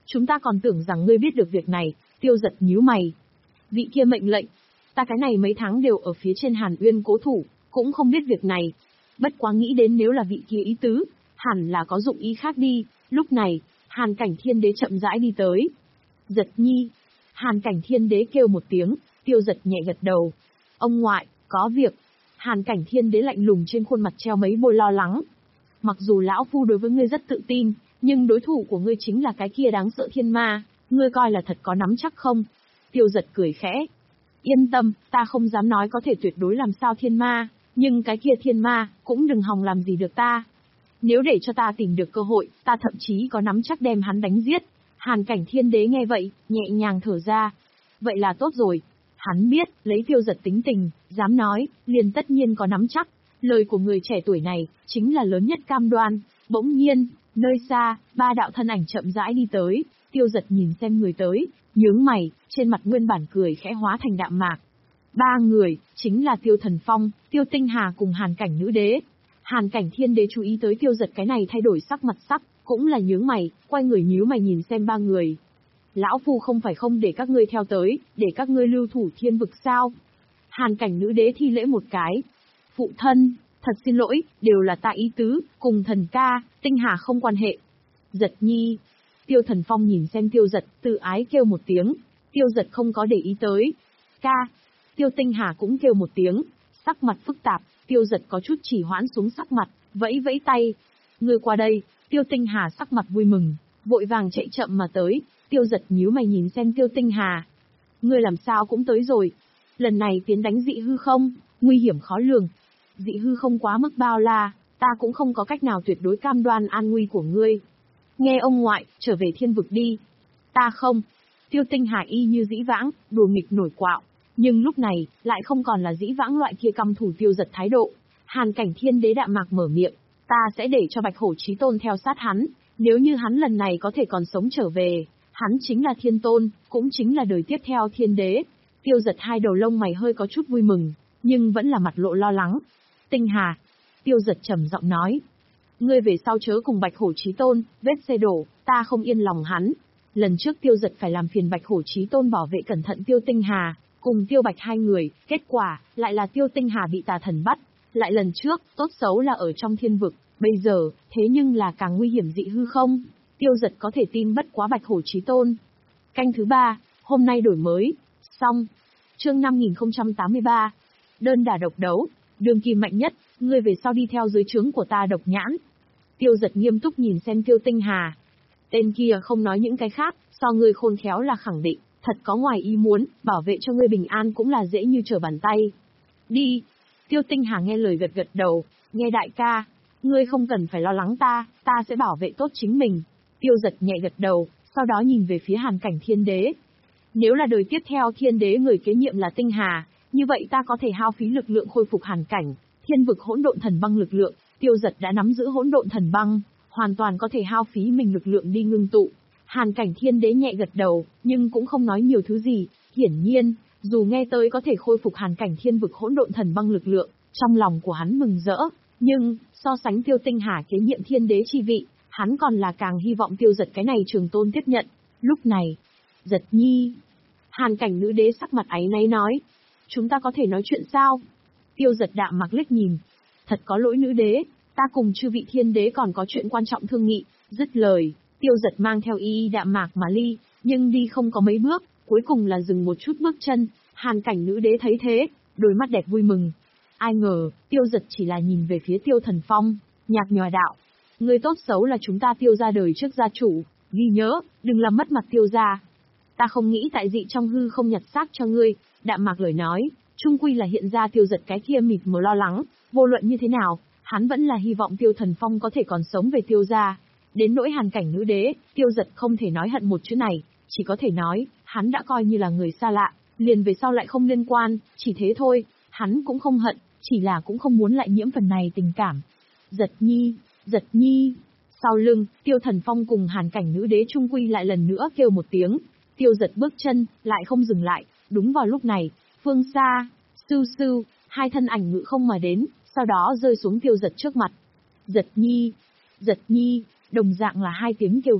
Chúng ta còn tưởng rằng ngươi biết được việc này, Tiêu Giật nhíu mày. Vị kia mệnh lệnh, ta cái này mấy tháng đều ở phía trên Hàn Uyên cố thủ, cũng không biết việc này. Bất quá nghĩ đến nếu là vị kia ý tứ, hẳn là có dụng ý khác đi. Lúc này, Hàn Cảnh Thiên Đế chậm rãi đi tới. Giật nhi. Hàn Cảnh Thiên Đế kêu một tiếng, Tiêu Giật nhẹ gật đầu. Ông ngoại, có việc. Hàn Cảnh Thiên Đế lạnh lùng trên khuôn mặt treo mấy bôi lo lắng. Mặc dù lão phu đối với ngươi rất tự tin, nhưng đối thủ của ngươi chính là cái kia đáng sợ thiên ma, ngươi coi là thật có nắm chắc không? Tiêu Giật cười khẽ. Yên tâm, ta không dám nói có thể tuyệt đối làm sao thiên ma, nhưng cái kia thiên ma, cũng đừng hòng làm gì được ta. Nếu để cho ta tìm được cơ hội, ta thậm chí có nắm chắc đem hắn đánh giết. Hàn Cảnh Thiên Đế nghe vậy, nhẹ nhàng thở ra. Vậy là tốt rồi. Hắn biết, lấy Tiêu Giật tính tình, dám nói, liền tất nhiên có nắm chắc. Lời của người trẻ tuổi này, chính là lớn nhất cam đoan. Bỗng nhiên, nơi xa, ba đạo thân ảnh chậm rãi đi tới. Tiêu Giật nhìn xem người tới, nhướng mày, trên mặt nguyên bản cười khẽ hóa thành đạm mạc. Ba người, chính là Tiêu Thần Phong, Tiêu Tinh Hà cùng Hàn Cảnh Nữ Đế. Hàn Cảnh Thiên Đế chú ý tới Tiêu Giật cái này thay đổi sắc mặt sắc, cũng là nhướng mày, quay người nhíu mày nhìn xem ba người. Lão phu không phải không để các ngươi theo tới, để các ngươi lưu thủ thiên vực sao? Hàn Cảnh Nữ Đế thi lễ một cái. Phụ thân, thật xin lỗi, đều là ta ý tứ, cùng thần ca, Tinh Hà không quan hệ. Giật nhi. Tiêu Thần Phong nhìn xem Tiêu Giật, tự ái kêu một tiếng. Tiêu Giật không có để ý tới. Ca. Tiêu Tinh Hà cũng kêu một tiếng, sắc mặt phức tạp. Tiêu Giật có chút chỉ hoãn xuống sắc mặt, vẫy vẫy tay. Ngươi qua đây. Tiêu Tinh Hà sắc mặt vui mừng, vội vàng chạy chậm mà tới. Tiêu Giật nhíu mày nhìn xem Tiêu Tinh Hà. Ngươi làm sao cũng tới rồi? Lần này tiến đánh dị hư không, nguy hiểm khó lường. Dị hư không quá mức bao la, ta cũng không có cách nào tuyệt đối cam đoan an nguy của ngươi. Nghe ông ngoại, trở về thiên vực đi. Ta không. Tiêu Tinh Hà y như dĩ vãng, đùa nghịch nổi quạo. Nhưng lúc này, lại không còn là dĩ vãng loại kia căm thủ Tiêu Giật thái độ. Hàn Cảnh Thiên Đế đạm mạc mở miệng. Ta sẽ để cho Bạch Hổ Chí Tôn theo sát hắn. Nếu như hắn lần này có thể còn sống trở về, hắn chính là thiên tôn, cũng chính là đời tiếp theo thiên đế. Tiêu Giật hai đầu lông mày hơi có chút vui mừng, nhưng vẫn là mặt lộ lo lắng. Tinh Hà. Tiêu Giật trầm giọng nói. Ngươi về sau chớ cùng Bạch Hổ Chí Tôn, vết xe đổ, ta không yên lòng hắn. Lần trước Tiêu Giật phải làm phiền Bạch Hổ Chí Tôn bảo vệ cẩn thận Tiêu Tinh Hà, cùng Tiêu Bạch hai người, kết quả, lại là Tiêu Tinh Hà bị tà thần bắt. Lại lần trước, tốt xấu là ở trong thiên vực, bây giờ, thế nhưng là càng nguy hiểm dị hư không? Tiêu Giật có thể tin bất quá Bạch Hổ Chí Tôn. Canh thứ ba, hôm nay đổi mới. Xong. Chương năm nghìn không trăm tám mươi ba. Đơn đả độc đấu, đường kim mạnh nhất, ngươi về sau đi theo dưới trướng của ta Độc Nhãn. Tiêu Giật nghiêm túc nhìn xem Tiêu Tinh Hà. Tên kia không nói những cái khác, so ngươi khôn khéo là khẳng định, thật có ngoài ý muốn, bảo vệ cho ngươi bình an cũng là dễ như trở bàn tay. Đi. Tiêu Tinh Hà nghe lời gật gật đầu, nghe đại ca, ngươi không cần phải lo lắng ta, ta sẽ bảo vệ tốt chính mình. Tiêu Giật nhẹ gật đầu, sau đó nhìn về phía Hàn Cảnh Thiên Đế. Nếu là đời tiếp theo thiên đế người kế nhiệm là Tinh Hà, như vậy ta có thể hao phí lực lượng khôi phục Hàn Cảnh, thiên vực hỗn độn thần băng lực lượng. Tiêu Giật đã nắm giữ hỗn độn thần băng, hoàn toàn có thể hao phí mình lực lượng đi ngưng tụ. Hàn Cảnh Thiên Đế nhẹ gật đầu, nhưng cũng không nói nhiều thứ gì. Hiển nhiên, dù nghe tới có thể khôi phục Hàn Cảnh thiên vực hỗn độn thần băng lực lượng, trong lòng của hắn mừng rỡ. Nhưng, so sánh Tiêu Tinh Hà kế nhiệm thiên đế chi vị, hắn còn là càng hy vọng Tiêu Giật cái này trường tôn tiếp nhận. Lúc này, Giật nhi. Hàn Cảnh Nữ Đế sắc mặt áy náy nói. Chúng ta có thể nói chuyện sao? Tiêu Giật đạm mặc liếc nhìn. Thật có lỗi nữ đế, ta cùng chư vị thiên đế còn có chuyện quan trọng thương nghị. Dứt lời, Tiêu Giật mang theo y y đạm mạc mà ly, nhưng đi không có mấy bước, cuối cùng là dừng một chút bước chân. Hàn Cảnh Nữ Đế thấy thế, đôi mắt đẹp vui mừng. Ai ngờ, Tiêu Giật chỉ là nhìn về phía Tiêu Thần Phong, nhạt nhòa đạo. Người tốt xấu là chúng ta Tiêu gia đời trước gia chủ, ghi nhớ, đừng làm mất mặt Tiêu gia. Ta không nghĩ tại dị trong hư không nhặt xác cho ngươi, đạm mạc lời nói, chung quy là hiện ra Tiêu Giật cái kia mịt mờ lo lắng, vô luận như thế nào, hắn vẫn là hy vọng Tiêu Thần Phong có thể còn sống về Tiêu gia. Đến nỗi Hàn Cảnh Nữ Đế, Tiêu Giật không thể nói hận một chữ này, chỉ có thể nói, hắn đã coi như là người xa lạ, liền về sau lại không liên quan, chỉ thế thôi, hắn cũng không hận, chỉ là cũng không muốn lại nhiễm phần này tình cảm. Giật nhi, Giật nhi. Sau lưng, Tiêu Thần Phong cùng Hàn Cảnh Nữ Đế trung quy lại lần nữa kêu một tiếng. Tiêu Giật bước chân, lại không dừng lại. Đúng vào lúc này, phương xa, sưu sưu, hai thân ảnh ngự không mà đến, sau đó rơi xuống Tiêu Giật trước mặt. Giật nhi, Giật nhi, đồng dạng là hai tiếng kêu gọi,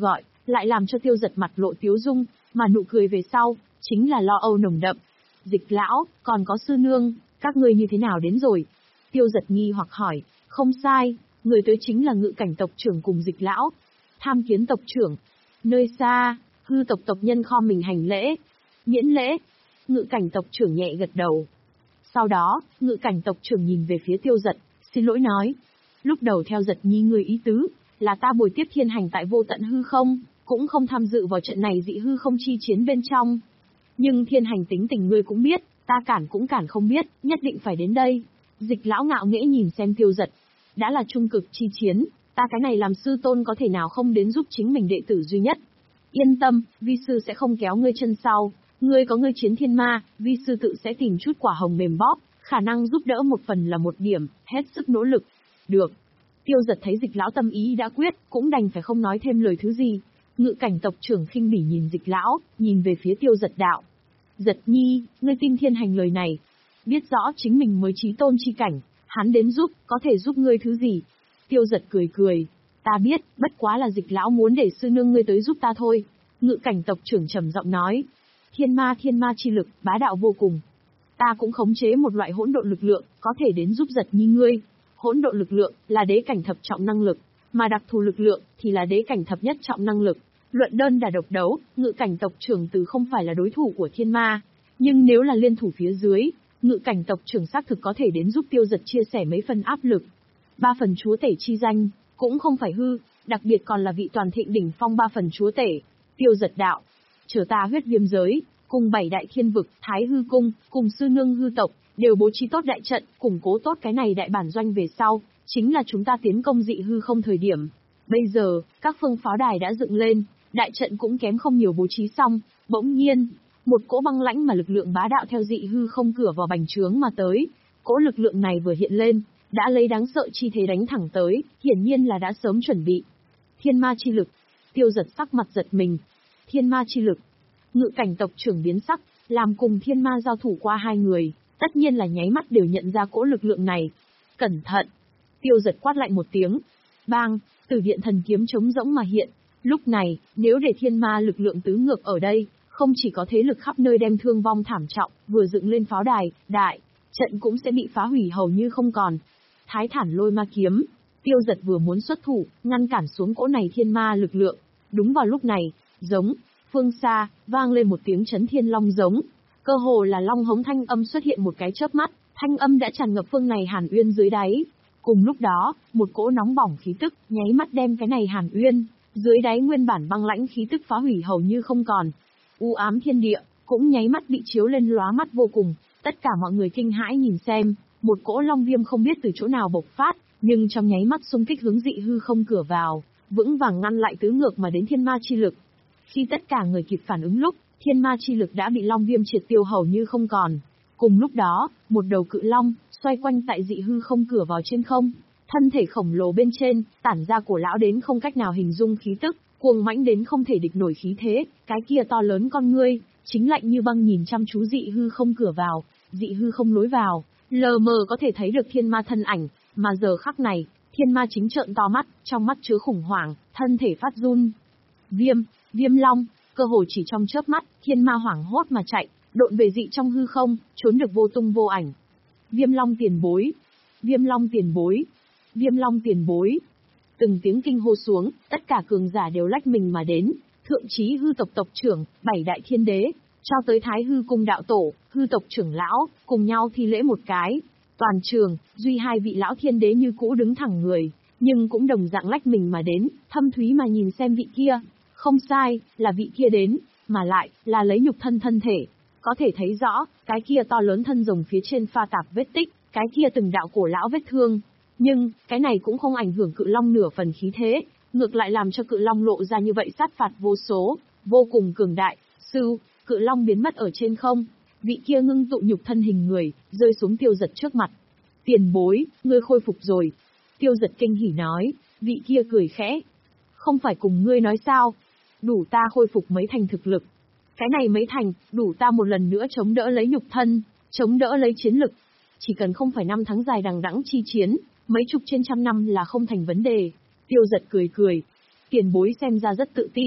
lại làm cho Tiêu Giật mặt lộ tiếu dung, mà nụ cười về sau, chính là lo âu nồng đậm. Dịch lão, còn có sư nương, các ngươi như thế nào đến rồi? Tiêu Giật nghi hoặc hỏi, không sai, người tới chính là Ngự Cảnh tộc trưởng cùng Dịch lão. Tham Kiến tộc trưởng. Nơi xa, hư tộc tộc nhân khom mình hành lễ. Miễn lễ. Ngự Cảnh tộc trưởng nhẹ gật đầu. Sau đó, Ngự Cảnh tộc trưởng nhìn về phía Tiêu Giật, xin lỗi nói. Lúc đầu theo Giật nhi người ý tứ, là ta bồi tiếp thiên hành tại vô tận hư không, cũng không tham dự vào trận này dị hư không chi chiến bên trong. Nhưng thiên hành tính tình ngươi cũng biết, ta cản cũng cản không biết, nhất định phải đến đây. Dịch lão ngạo nghễ nhìn xem Tiêu Giật. Đã là trung cực chi chiến, ta cái này làm sư tôn có thể nào không đến giúp chính mình đệ tử duy nhất. Yên tâm, vi sư sẽ không kéo ngươi chân sau, ngươi có ngươi chiến thiên ma, vi sư tự sẽ tìm chút quả hồng mềm bóp, khả năng giúp đỡ một phần là một điểm, hết sức nỗ lực. Được. Tiêu Giật thấy Dịch lão tâm ý đã quyết, cũng đành phải không nói thêm lời thứ gì. Ngự Cảnh tộc trưởng khinh bỉ nhìn Dịch lão, nhìn về phía Tiêu Giật đạo. Giật nhi, ngươi tin thiên hành lời này. Biết rõ chính mình mới chí tôn chi cảnh, hắn đến giúp, có thể giúp ngươi thứ gì? Tiêu Giật cười cười. Ta biết, bất quá là Dịch lão muốn để sư nương ngươi tới giúp ta thôi. Ngự Cảnh tộc trưởng trầm giọng nói. Thiên ma thiên ma chi lực, bá đạo vô cùng. Ta cũng khống chế một loại hỗn độn lực lượng, có thể đến giúp Giật nhi ngươi. Hỗn độn lực lượng là đế cảnh thập trọng năng lực, mà đặc thù lực lượng thì là đế cảnh thập nhất trọng năng lực. Luận đơn đả độc đấu, Ngự Cảnh tộc trưởng từ không phải là đối thủ của thiên ma, nhưng nếu là liên thủ phía dưới, Ngự Cảnh tộc trưởng xác thực có thể đến giúp Tiêu Giật chia sẻ mấy phần áp lực. Ba phần chúa tể chi danh, cũng không phải hư, đặc biệt còn là vị toàn thịnh đỉnh phong ba phần chúa tể. Tiêu Giật đạo, chờ ta huyết viêm giới, cùng bảy đại thiên vực, thái hư cung, cùng sư nương hư tộc, đều bố trí tốt đại trận, củng cố tốt cái này đại bản doanh về sau, chính là chúng ta tiến công dị hư không thời điểm. Bây giờ, các phương pháo đài đã dựng lên, đại trận cũng kém không nhiều bố trí xong, bỗng nhiên, một cỗ băng lãnh mà lực lượng bá đạo theo dị hư không cửa vào bành trướng mà tới. Cỗ lực lượng này vừa hiện lên, đã lấy đáng sợ chi thế đánh thẳng tới, hiển nhiên là đã sớm chuẩn bị. Thiên ma chi lực. Tiêu Giật sắc mặt giật mình. Thiên ma chi lực. Ngự Cảnh tộc trưởng biến sắc, làm cùng thiên ma giao thủ qua hai người, tất nhiên là nháy mắt đều nhận ra cỗ lực lượng này. Cẩn thận! Tiêu Giật quát lạnh một tiếng. Bang! Tử điện thần kiếm trống rỗng mà hiện. Lúc này, nếu để thiên ma lực lượng tứ ngược ở đây, không chỉ có thế lực khắp nơi đem thương vong thảm trọng, vừa dựng lên pháo đài, đại trận cũng sẽ bị phá hủy hầu như không còn. Thái Thản Lôi Ma kiếm. Tiêu Giật vừa muốn xuất thủ, ngăn cản xuống cỗ này thiên ma lực lượng. Đúng vào lúc này, giống, phương xa, vang lên một tiếng chấn thiên long giống. Cơ hồ là long hống thanh âm xuất hiện một cái chớp mắt, thanh âm đã tràn ngập phương này Hàn Uyên dưới đáy. Cùng lúc đó, một cỗ nóng bỏng khí tức, nháy mắt đem cái này Hàn Uyên, dưới đáy nguyên bản băng lãnh khí tức phá hủy hầu như không còn. U ám thiên địa, cũng nháy mắt bị chiếu lên lóa mắt vô cùng, tất cả mọi người kinh hãi nhìn xem, một cỗ long viêm không biết từ chỗ nào bộc phát, nhưng trong nháy mắt xung kích hướng dị hư không cửa vào, vững vàng ngăn lại tứ ngược mà đến thiên ma chi lực. Khi tất cả người kịp phản ứng lúc, thiên ma chi lực đã bị long viêm triệt tiêu hầu như không còn. Cùng lúc đó, một đầu cự long, xoay quanh tại dị hư không cửa vào trên không, thân thể khổng lồ bên trên, tản ra cổ lão đến không cách nào hình dung khí tức, cuồng mãnh đến không thể địch nổi khí thế, cái kia to lớn con ngươi, chính lạnh như băng nhìn chăm chú dị hư không cửa vào, dị hư không lối vào, lờ mờ có thể thấy được thiên ma thân ảnh, mà giờ khắc này, thiên ma chính trợn to mắt, trong mắt chứa khủng hoảng, thân thể phát run. Viêm, viêm long, cơ hồ chỉ trong chớp mắt, thiên ma hoảng hốt mà chạy, độn về dị trong hư không, trốn được vô tung vô ảnh. Viêm long tiền bối, viêm long tiền bối, viêm long tiền bối. Từng tiếng kinh hô xuống, tất cả cường giả đều lách mình mà đến, thượng chí hư tộc tộc trưởng, bảy đại thiên đế, cho tới thái hư cung đạo tổ, hư tộc trưởng lão, cùng nhau thi lễ một cái. Toàn trường, duy hai vị lão thiên đế như cũ đứng thẳng người, nhưng cũng đồng dạng lách mình mà đến, thâm thúy mà nhìn xem vị kia. Không sai, là vị kia đến, mà lại, là lấy nhục thân thân thể. Có thể thấy rõ, cái kia to lớn thân rồng phía trên pha tạp vết tích, cái kia từng đạo cổ lão vết thương. Nhưng, cái này cũng không ảnh hưởng cự long nửa phần khí thế, ngược lại làm cho cự long lộ ra như vậy sát phạt vô số, vô cùng cường đại. Sư, cự long biến mất ở trên không, vị kia ngưng tụ nhục thân hình người, rơi xuống Tiêu Giật trước mặt. Tiền bối, ngươi khôi phục rồi. Tiêu Giật kinh hỉ nói, vị kia cười khẽ. Không phải cùng ngươi nói sao, đủ ta khôi phục mấy thành thực lực. Cái này mấy thành, đủ ta một lần nữa chống đỡ lấy nhục thân, chống đỡ lấy chiến lực. Chỉ cần không phải năm tháng dài đằng đẵng chi chiến, mấy chục trên trăm năm là không thành vấn đề. Tiêu Giật cười cười. Tiền bối xem ra rất tự tin,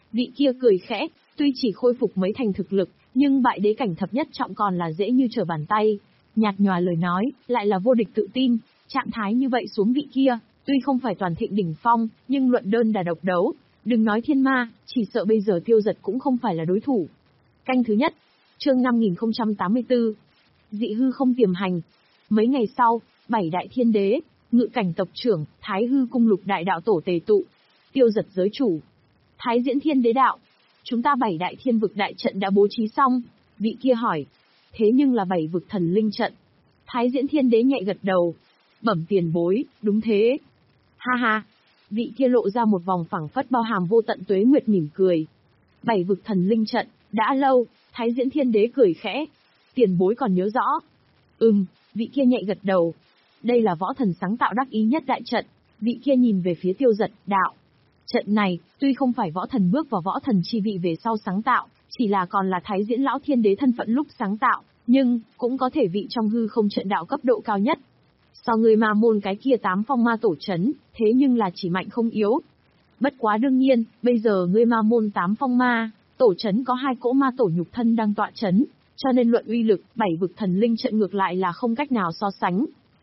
Vị kia cười khẽ, tuy chỉ khôi phục mấy thành thực lực, nhưng bại đế cảnh thập nhất trọng còn là dễ như trở bàn tay. Nhạt nhòa lời nói, lại là vô địch tự tin, trạng thái như vậy xuống vị kia, tuy không phải toàn thịnh đỉnh phong, nhưng luận đơn đà độc đấu, đừng nói thiên ma, chỉ sợ bây giờ Tiêu Giật cũng không phải là đối thủ. Canh thứ nhất, chương năm nghìn không trăm tám mươi tư, dị hư không tiềm hành. Mấy ngày sau, bảy đại thiên đế, ngự cảnh tộc trưởng, Thái hư cung lục đại đạo tổ tề tụ. Tiêu Giật giới chủ, Thái diễn thiên đế đạo, chúng ta bảy đại thiên vực đại trận đã bố trí xong. Vị kia hỏi, thế nhưng là bảy vực thần linh trận. Thái diễn thiên đế nhẹ gật đầu, bẩm tiền bối, đúng thế. Ha ha, vị kia lộ ra một vòng phảng phất bao hàm vô tận tuế nguyệt mỉm cười. Bảy vực thần linh trận, đã lâu. Thái diễn thiên đế cười khẽ, tiền bối còn nhớ rõ. Ừm, vị kia nhẹ gật đầu. Đây là võ thần sáng tạo đắc ý nhất đại trận. Vị kia nhìn về phía Tiêu Giật, đạo. Trận này, tuy không phải võ thần bước vào võ thần chi vị về sau sáng tạo, chỉ là còn là Thái diễn lão thiên đế thân phận lúc sáng tạo, nhưng, cũng có thể vị trong hư không trận đạo cấp độ cao nhất. So người ma môn cái kia tám phong ma tổ chấn, thế nhưng là chỉ mạnh không yếu. Bất quá đương nhiên, bây giờ ngươi ma môn tám phong ma, tổ chấn có hai cỗ ma tổ nhục thân đang tọa chấn, cho nên luận uy lực, bảy vực thần linh trận ngược lại là không cách nào so sánh.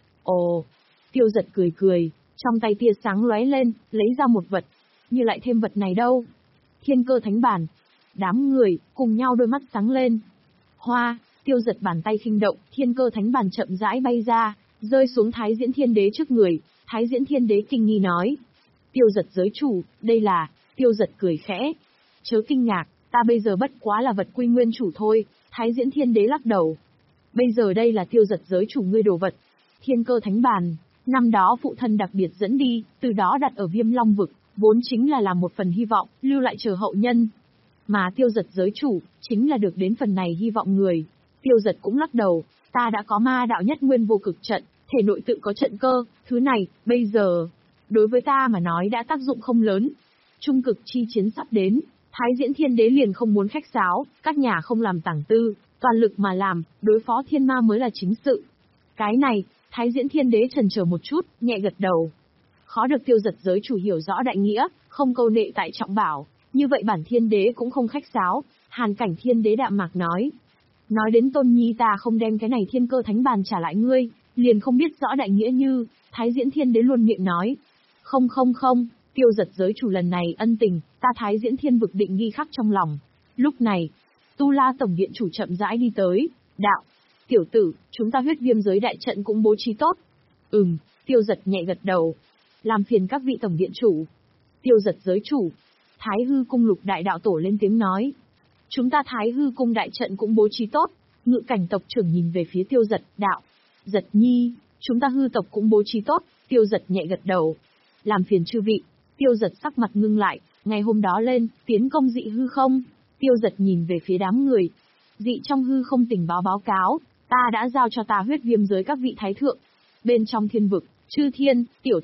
Ồ, Tiêu Giật cười cười, trong tay tia sáng lóe lên, lấy ra một vật. Như lại thêm vật này đâu? Thiên cơ thánh bàn. Đám người, cùng nhau đôi mắt sáng lên. Hoa, Tiêu Giật bàn tay khinh động, thiên cơ thánh bàn chậm rãi bay ra, rơi xuống Thái diễn thiên đế trước người. Thái diễn thiên đế kinh nghi nói. Tiêu Giật giới chủ, đây là, Tiêu Giật cười khẽ. Chớ kinh ngạc, ta bây giờ bất quá là vật quy nguyên chủ thôi. Thái diễn thiên đế lắc đầu. Bây giờ đây là Tiêu Giật giới chủ ngươi đồ vật. Thiên cơ thánh bàn, năm đó phụ thân đặc biệt dẫn đi, từ đó đặt ở Viêm Long vực, vốn chính là làm một phần hy vọng, lưu lại chờ hậu nhân. Mà Tiêu Giật giới chủ, chính là được đến phần này hy vọng người. Tiêu Giật cũng lắc đầu, ta đã có ma đạo nhất nguyên vô cực trận, thể nội tự có trận cơ, thứ này, bây giờ, đối với ta mà nói đã tác dụng không lớn. Trung cực chi chiến sắp đến, Thái diễn thiên đế liền không muốn khách sáo, các nhà không làm tàng tư, toàn lực mà làm, đối phó thiên ma mới là chính sự. Cái này, Thái diễn thiên đế chần chờ một chút, nhẹ gật đầu. Khó được Tiêu Giật giới chủ hiểu rõ đại nghĩa, không câu nệ tại trọng bảo, như vậy bản thiên đế cũng không khách sáo. Hàn cảnh thiên đế đạm mạc nói. Nói đến Tôn Nhi ta không đem cái này thiên cơ thánh bàn trả lại ngươi, liền không biết rõ đại nghĩa như. Thái diễn thiên đế luôn miệng nói. Không không không, Tiêu Giật giới chủ lần này ân tình, ta Thái diễn thiên vực định ghi khắc trong lòng. Lúc này, Tu La tổng điện chủ chậm rãi đi tới, đạo. Tiểu tử, chúng ta huyết viêm giới đại trận cũng bố trí tốt. Ừm, Tiêu Giật nhẹ gật đầu. Làm phiền các vị tổng điện chủ. Tiêu Giật giới chủ. Thái hư cung lục đại đạo tổ lên tiếng nói. Chúng ta Thái hư cung đại trận cũng bố trí tốt. Ngự cảnh tộc trưởng nhìn về phía Tiêu Giật, đạo. Giật nhi, chúng ta hư tộc cũng bố trí tốt. Tiêu Giật nhẹ gật đầu. Làm phiền chư vị. Tiêu Giật sắc mặt ngưng lại, ngày hôm đó lên, tiến công dị hư không. Tiêu Giật nhìn về phía đám người. Dị trong hư không tình báo báo cáo, ta đã giao cho ta huyết viêm giới các vị thái thượng. Bên trong thiên vực, chư thiên, tiểu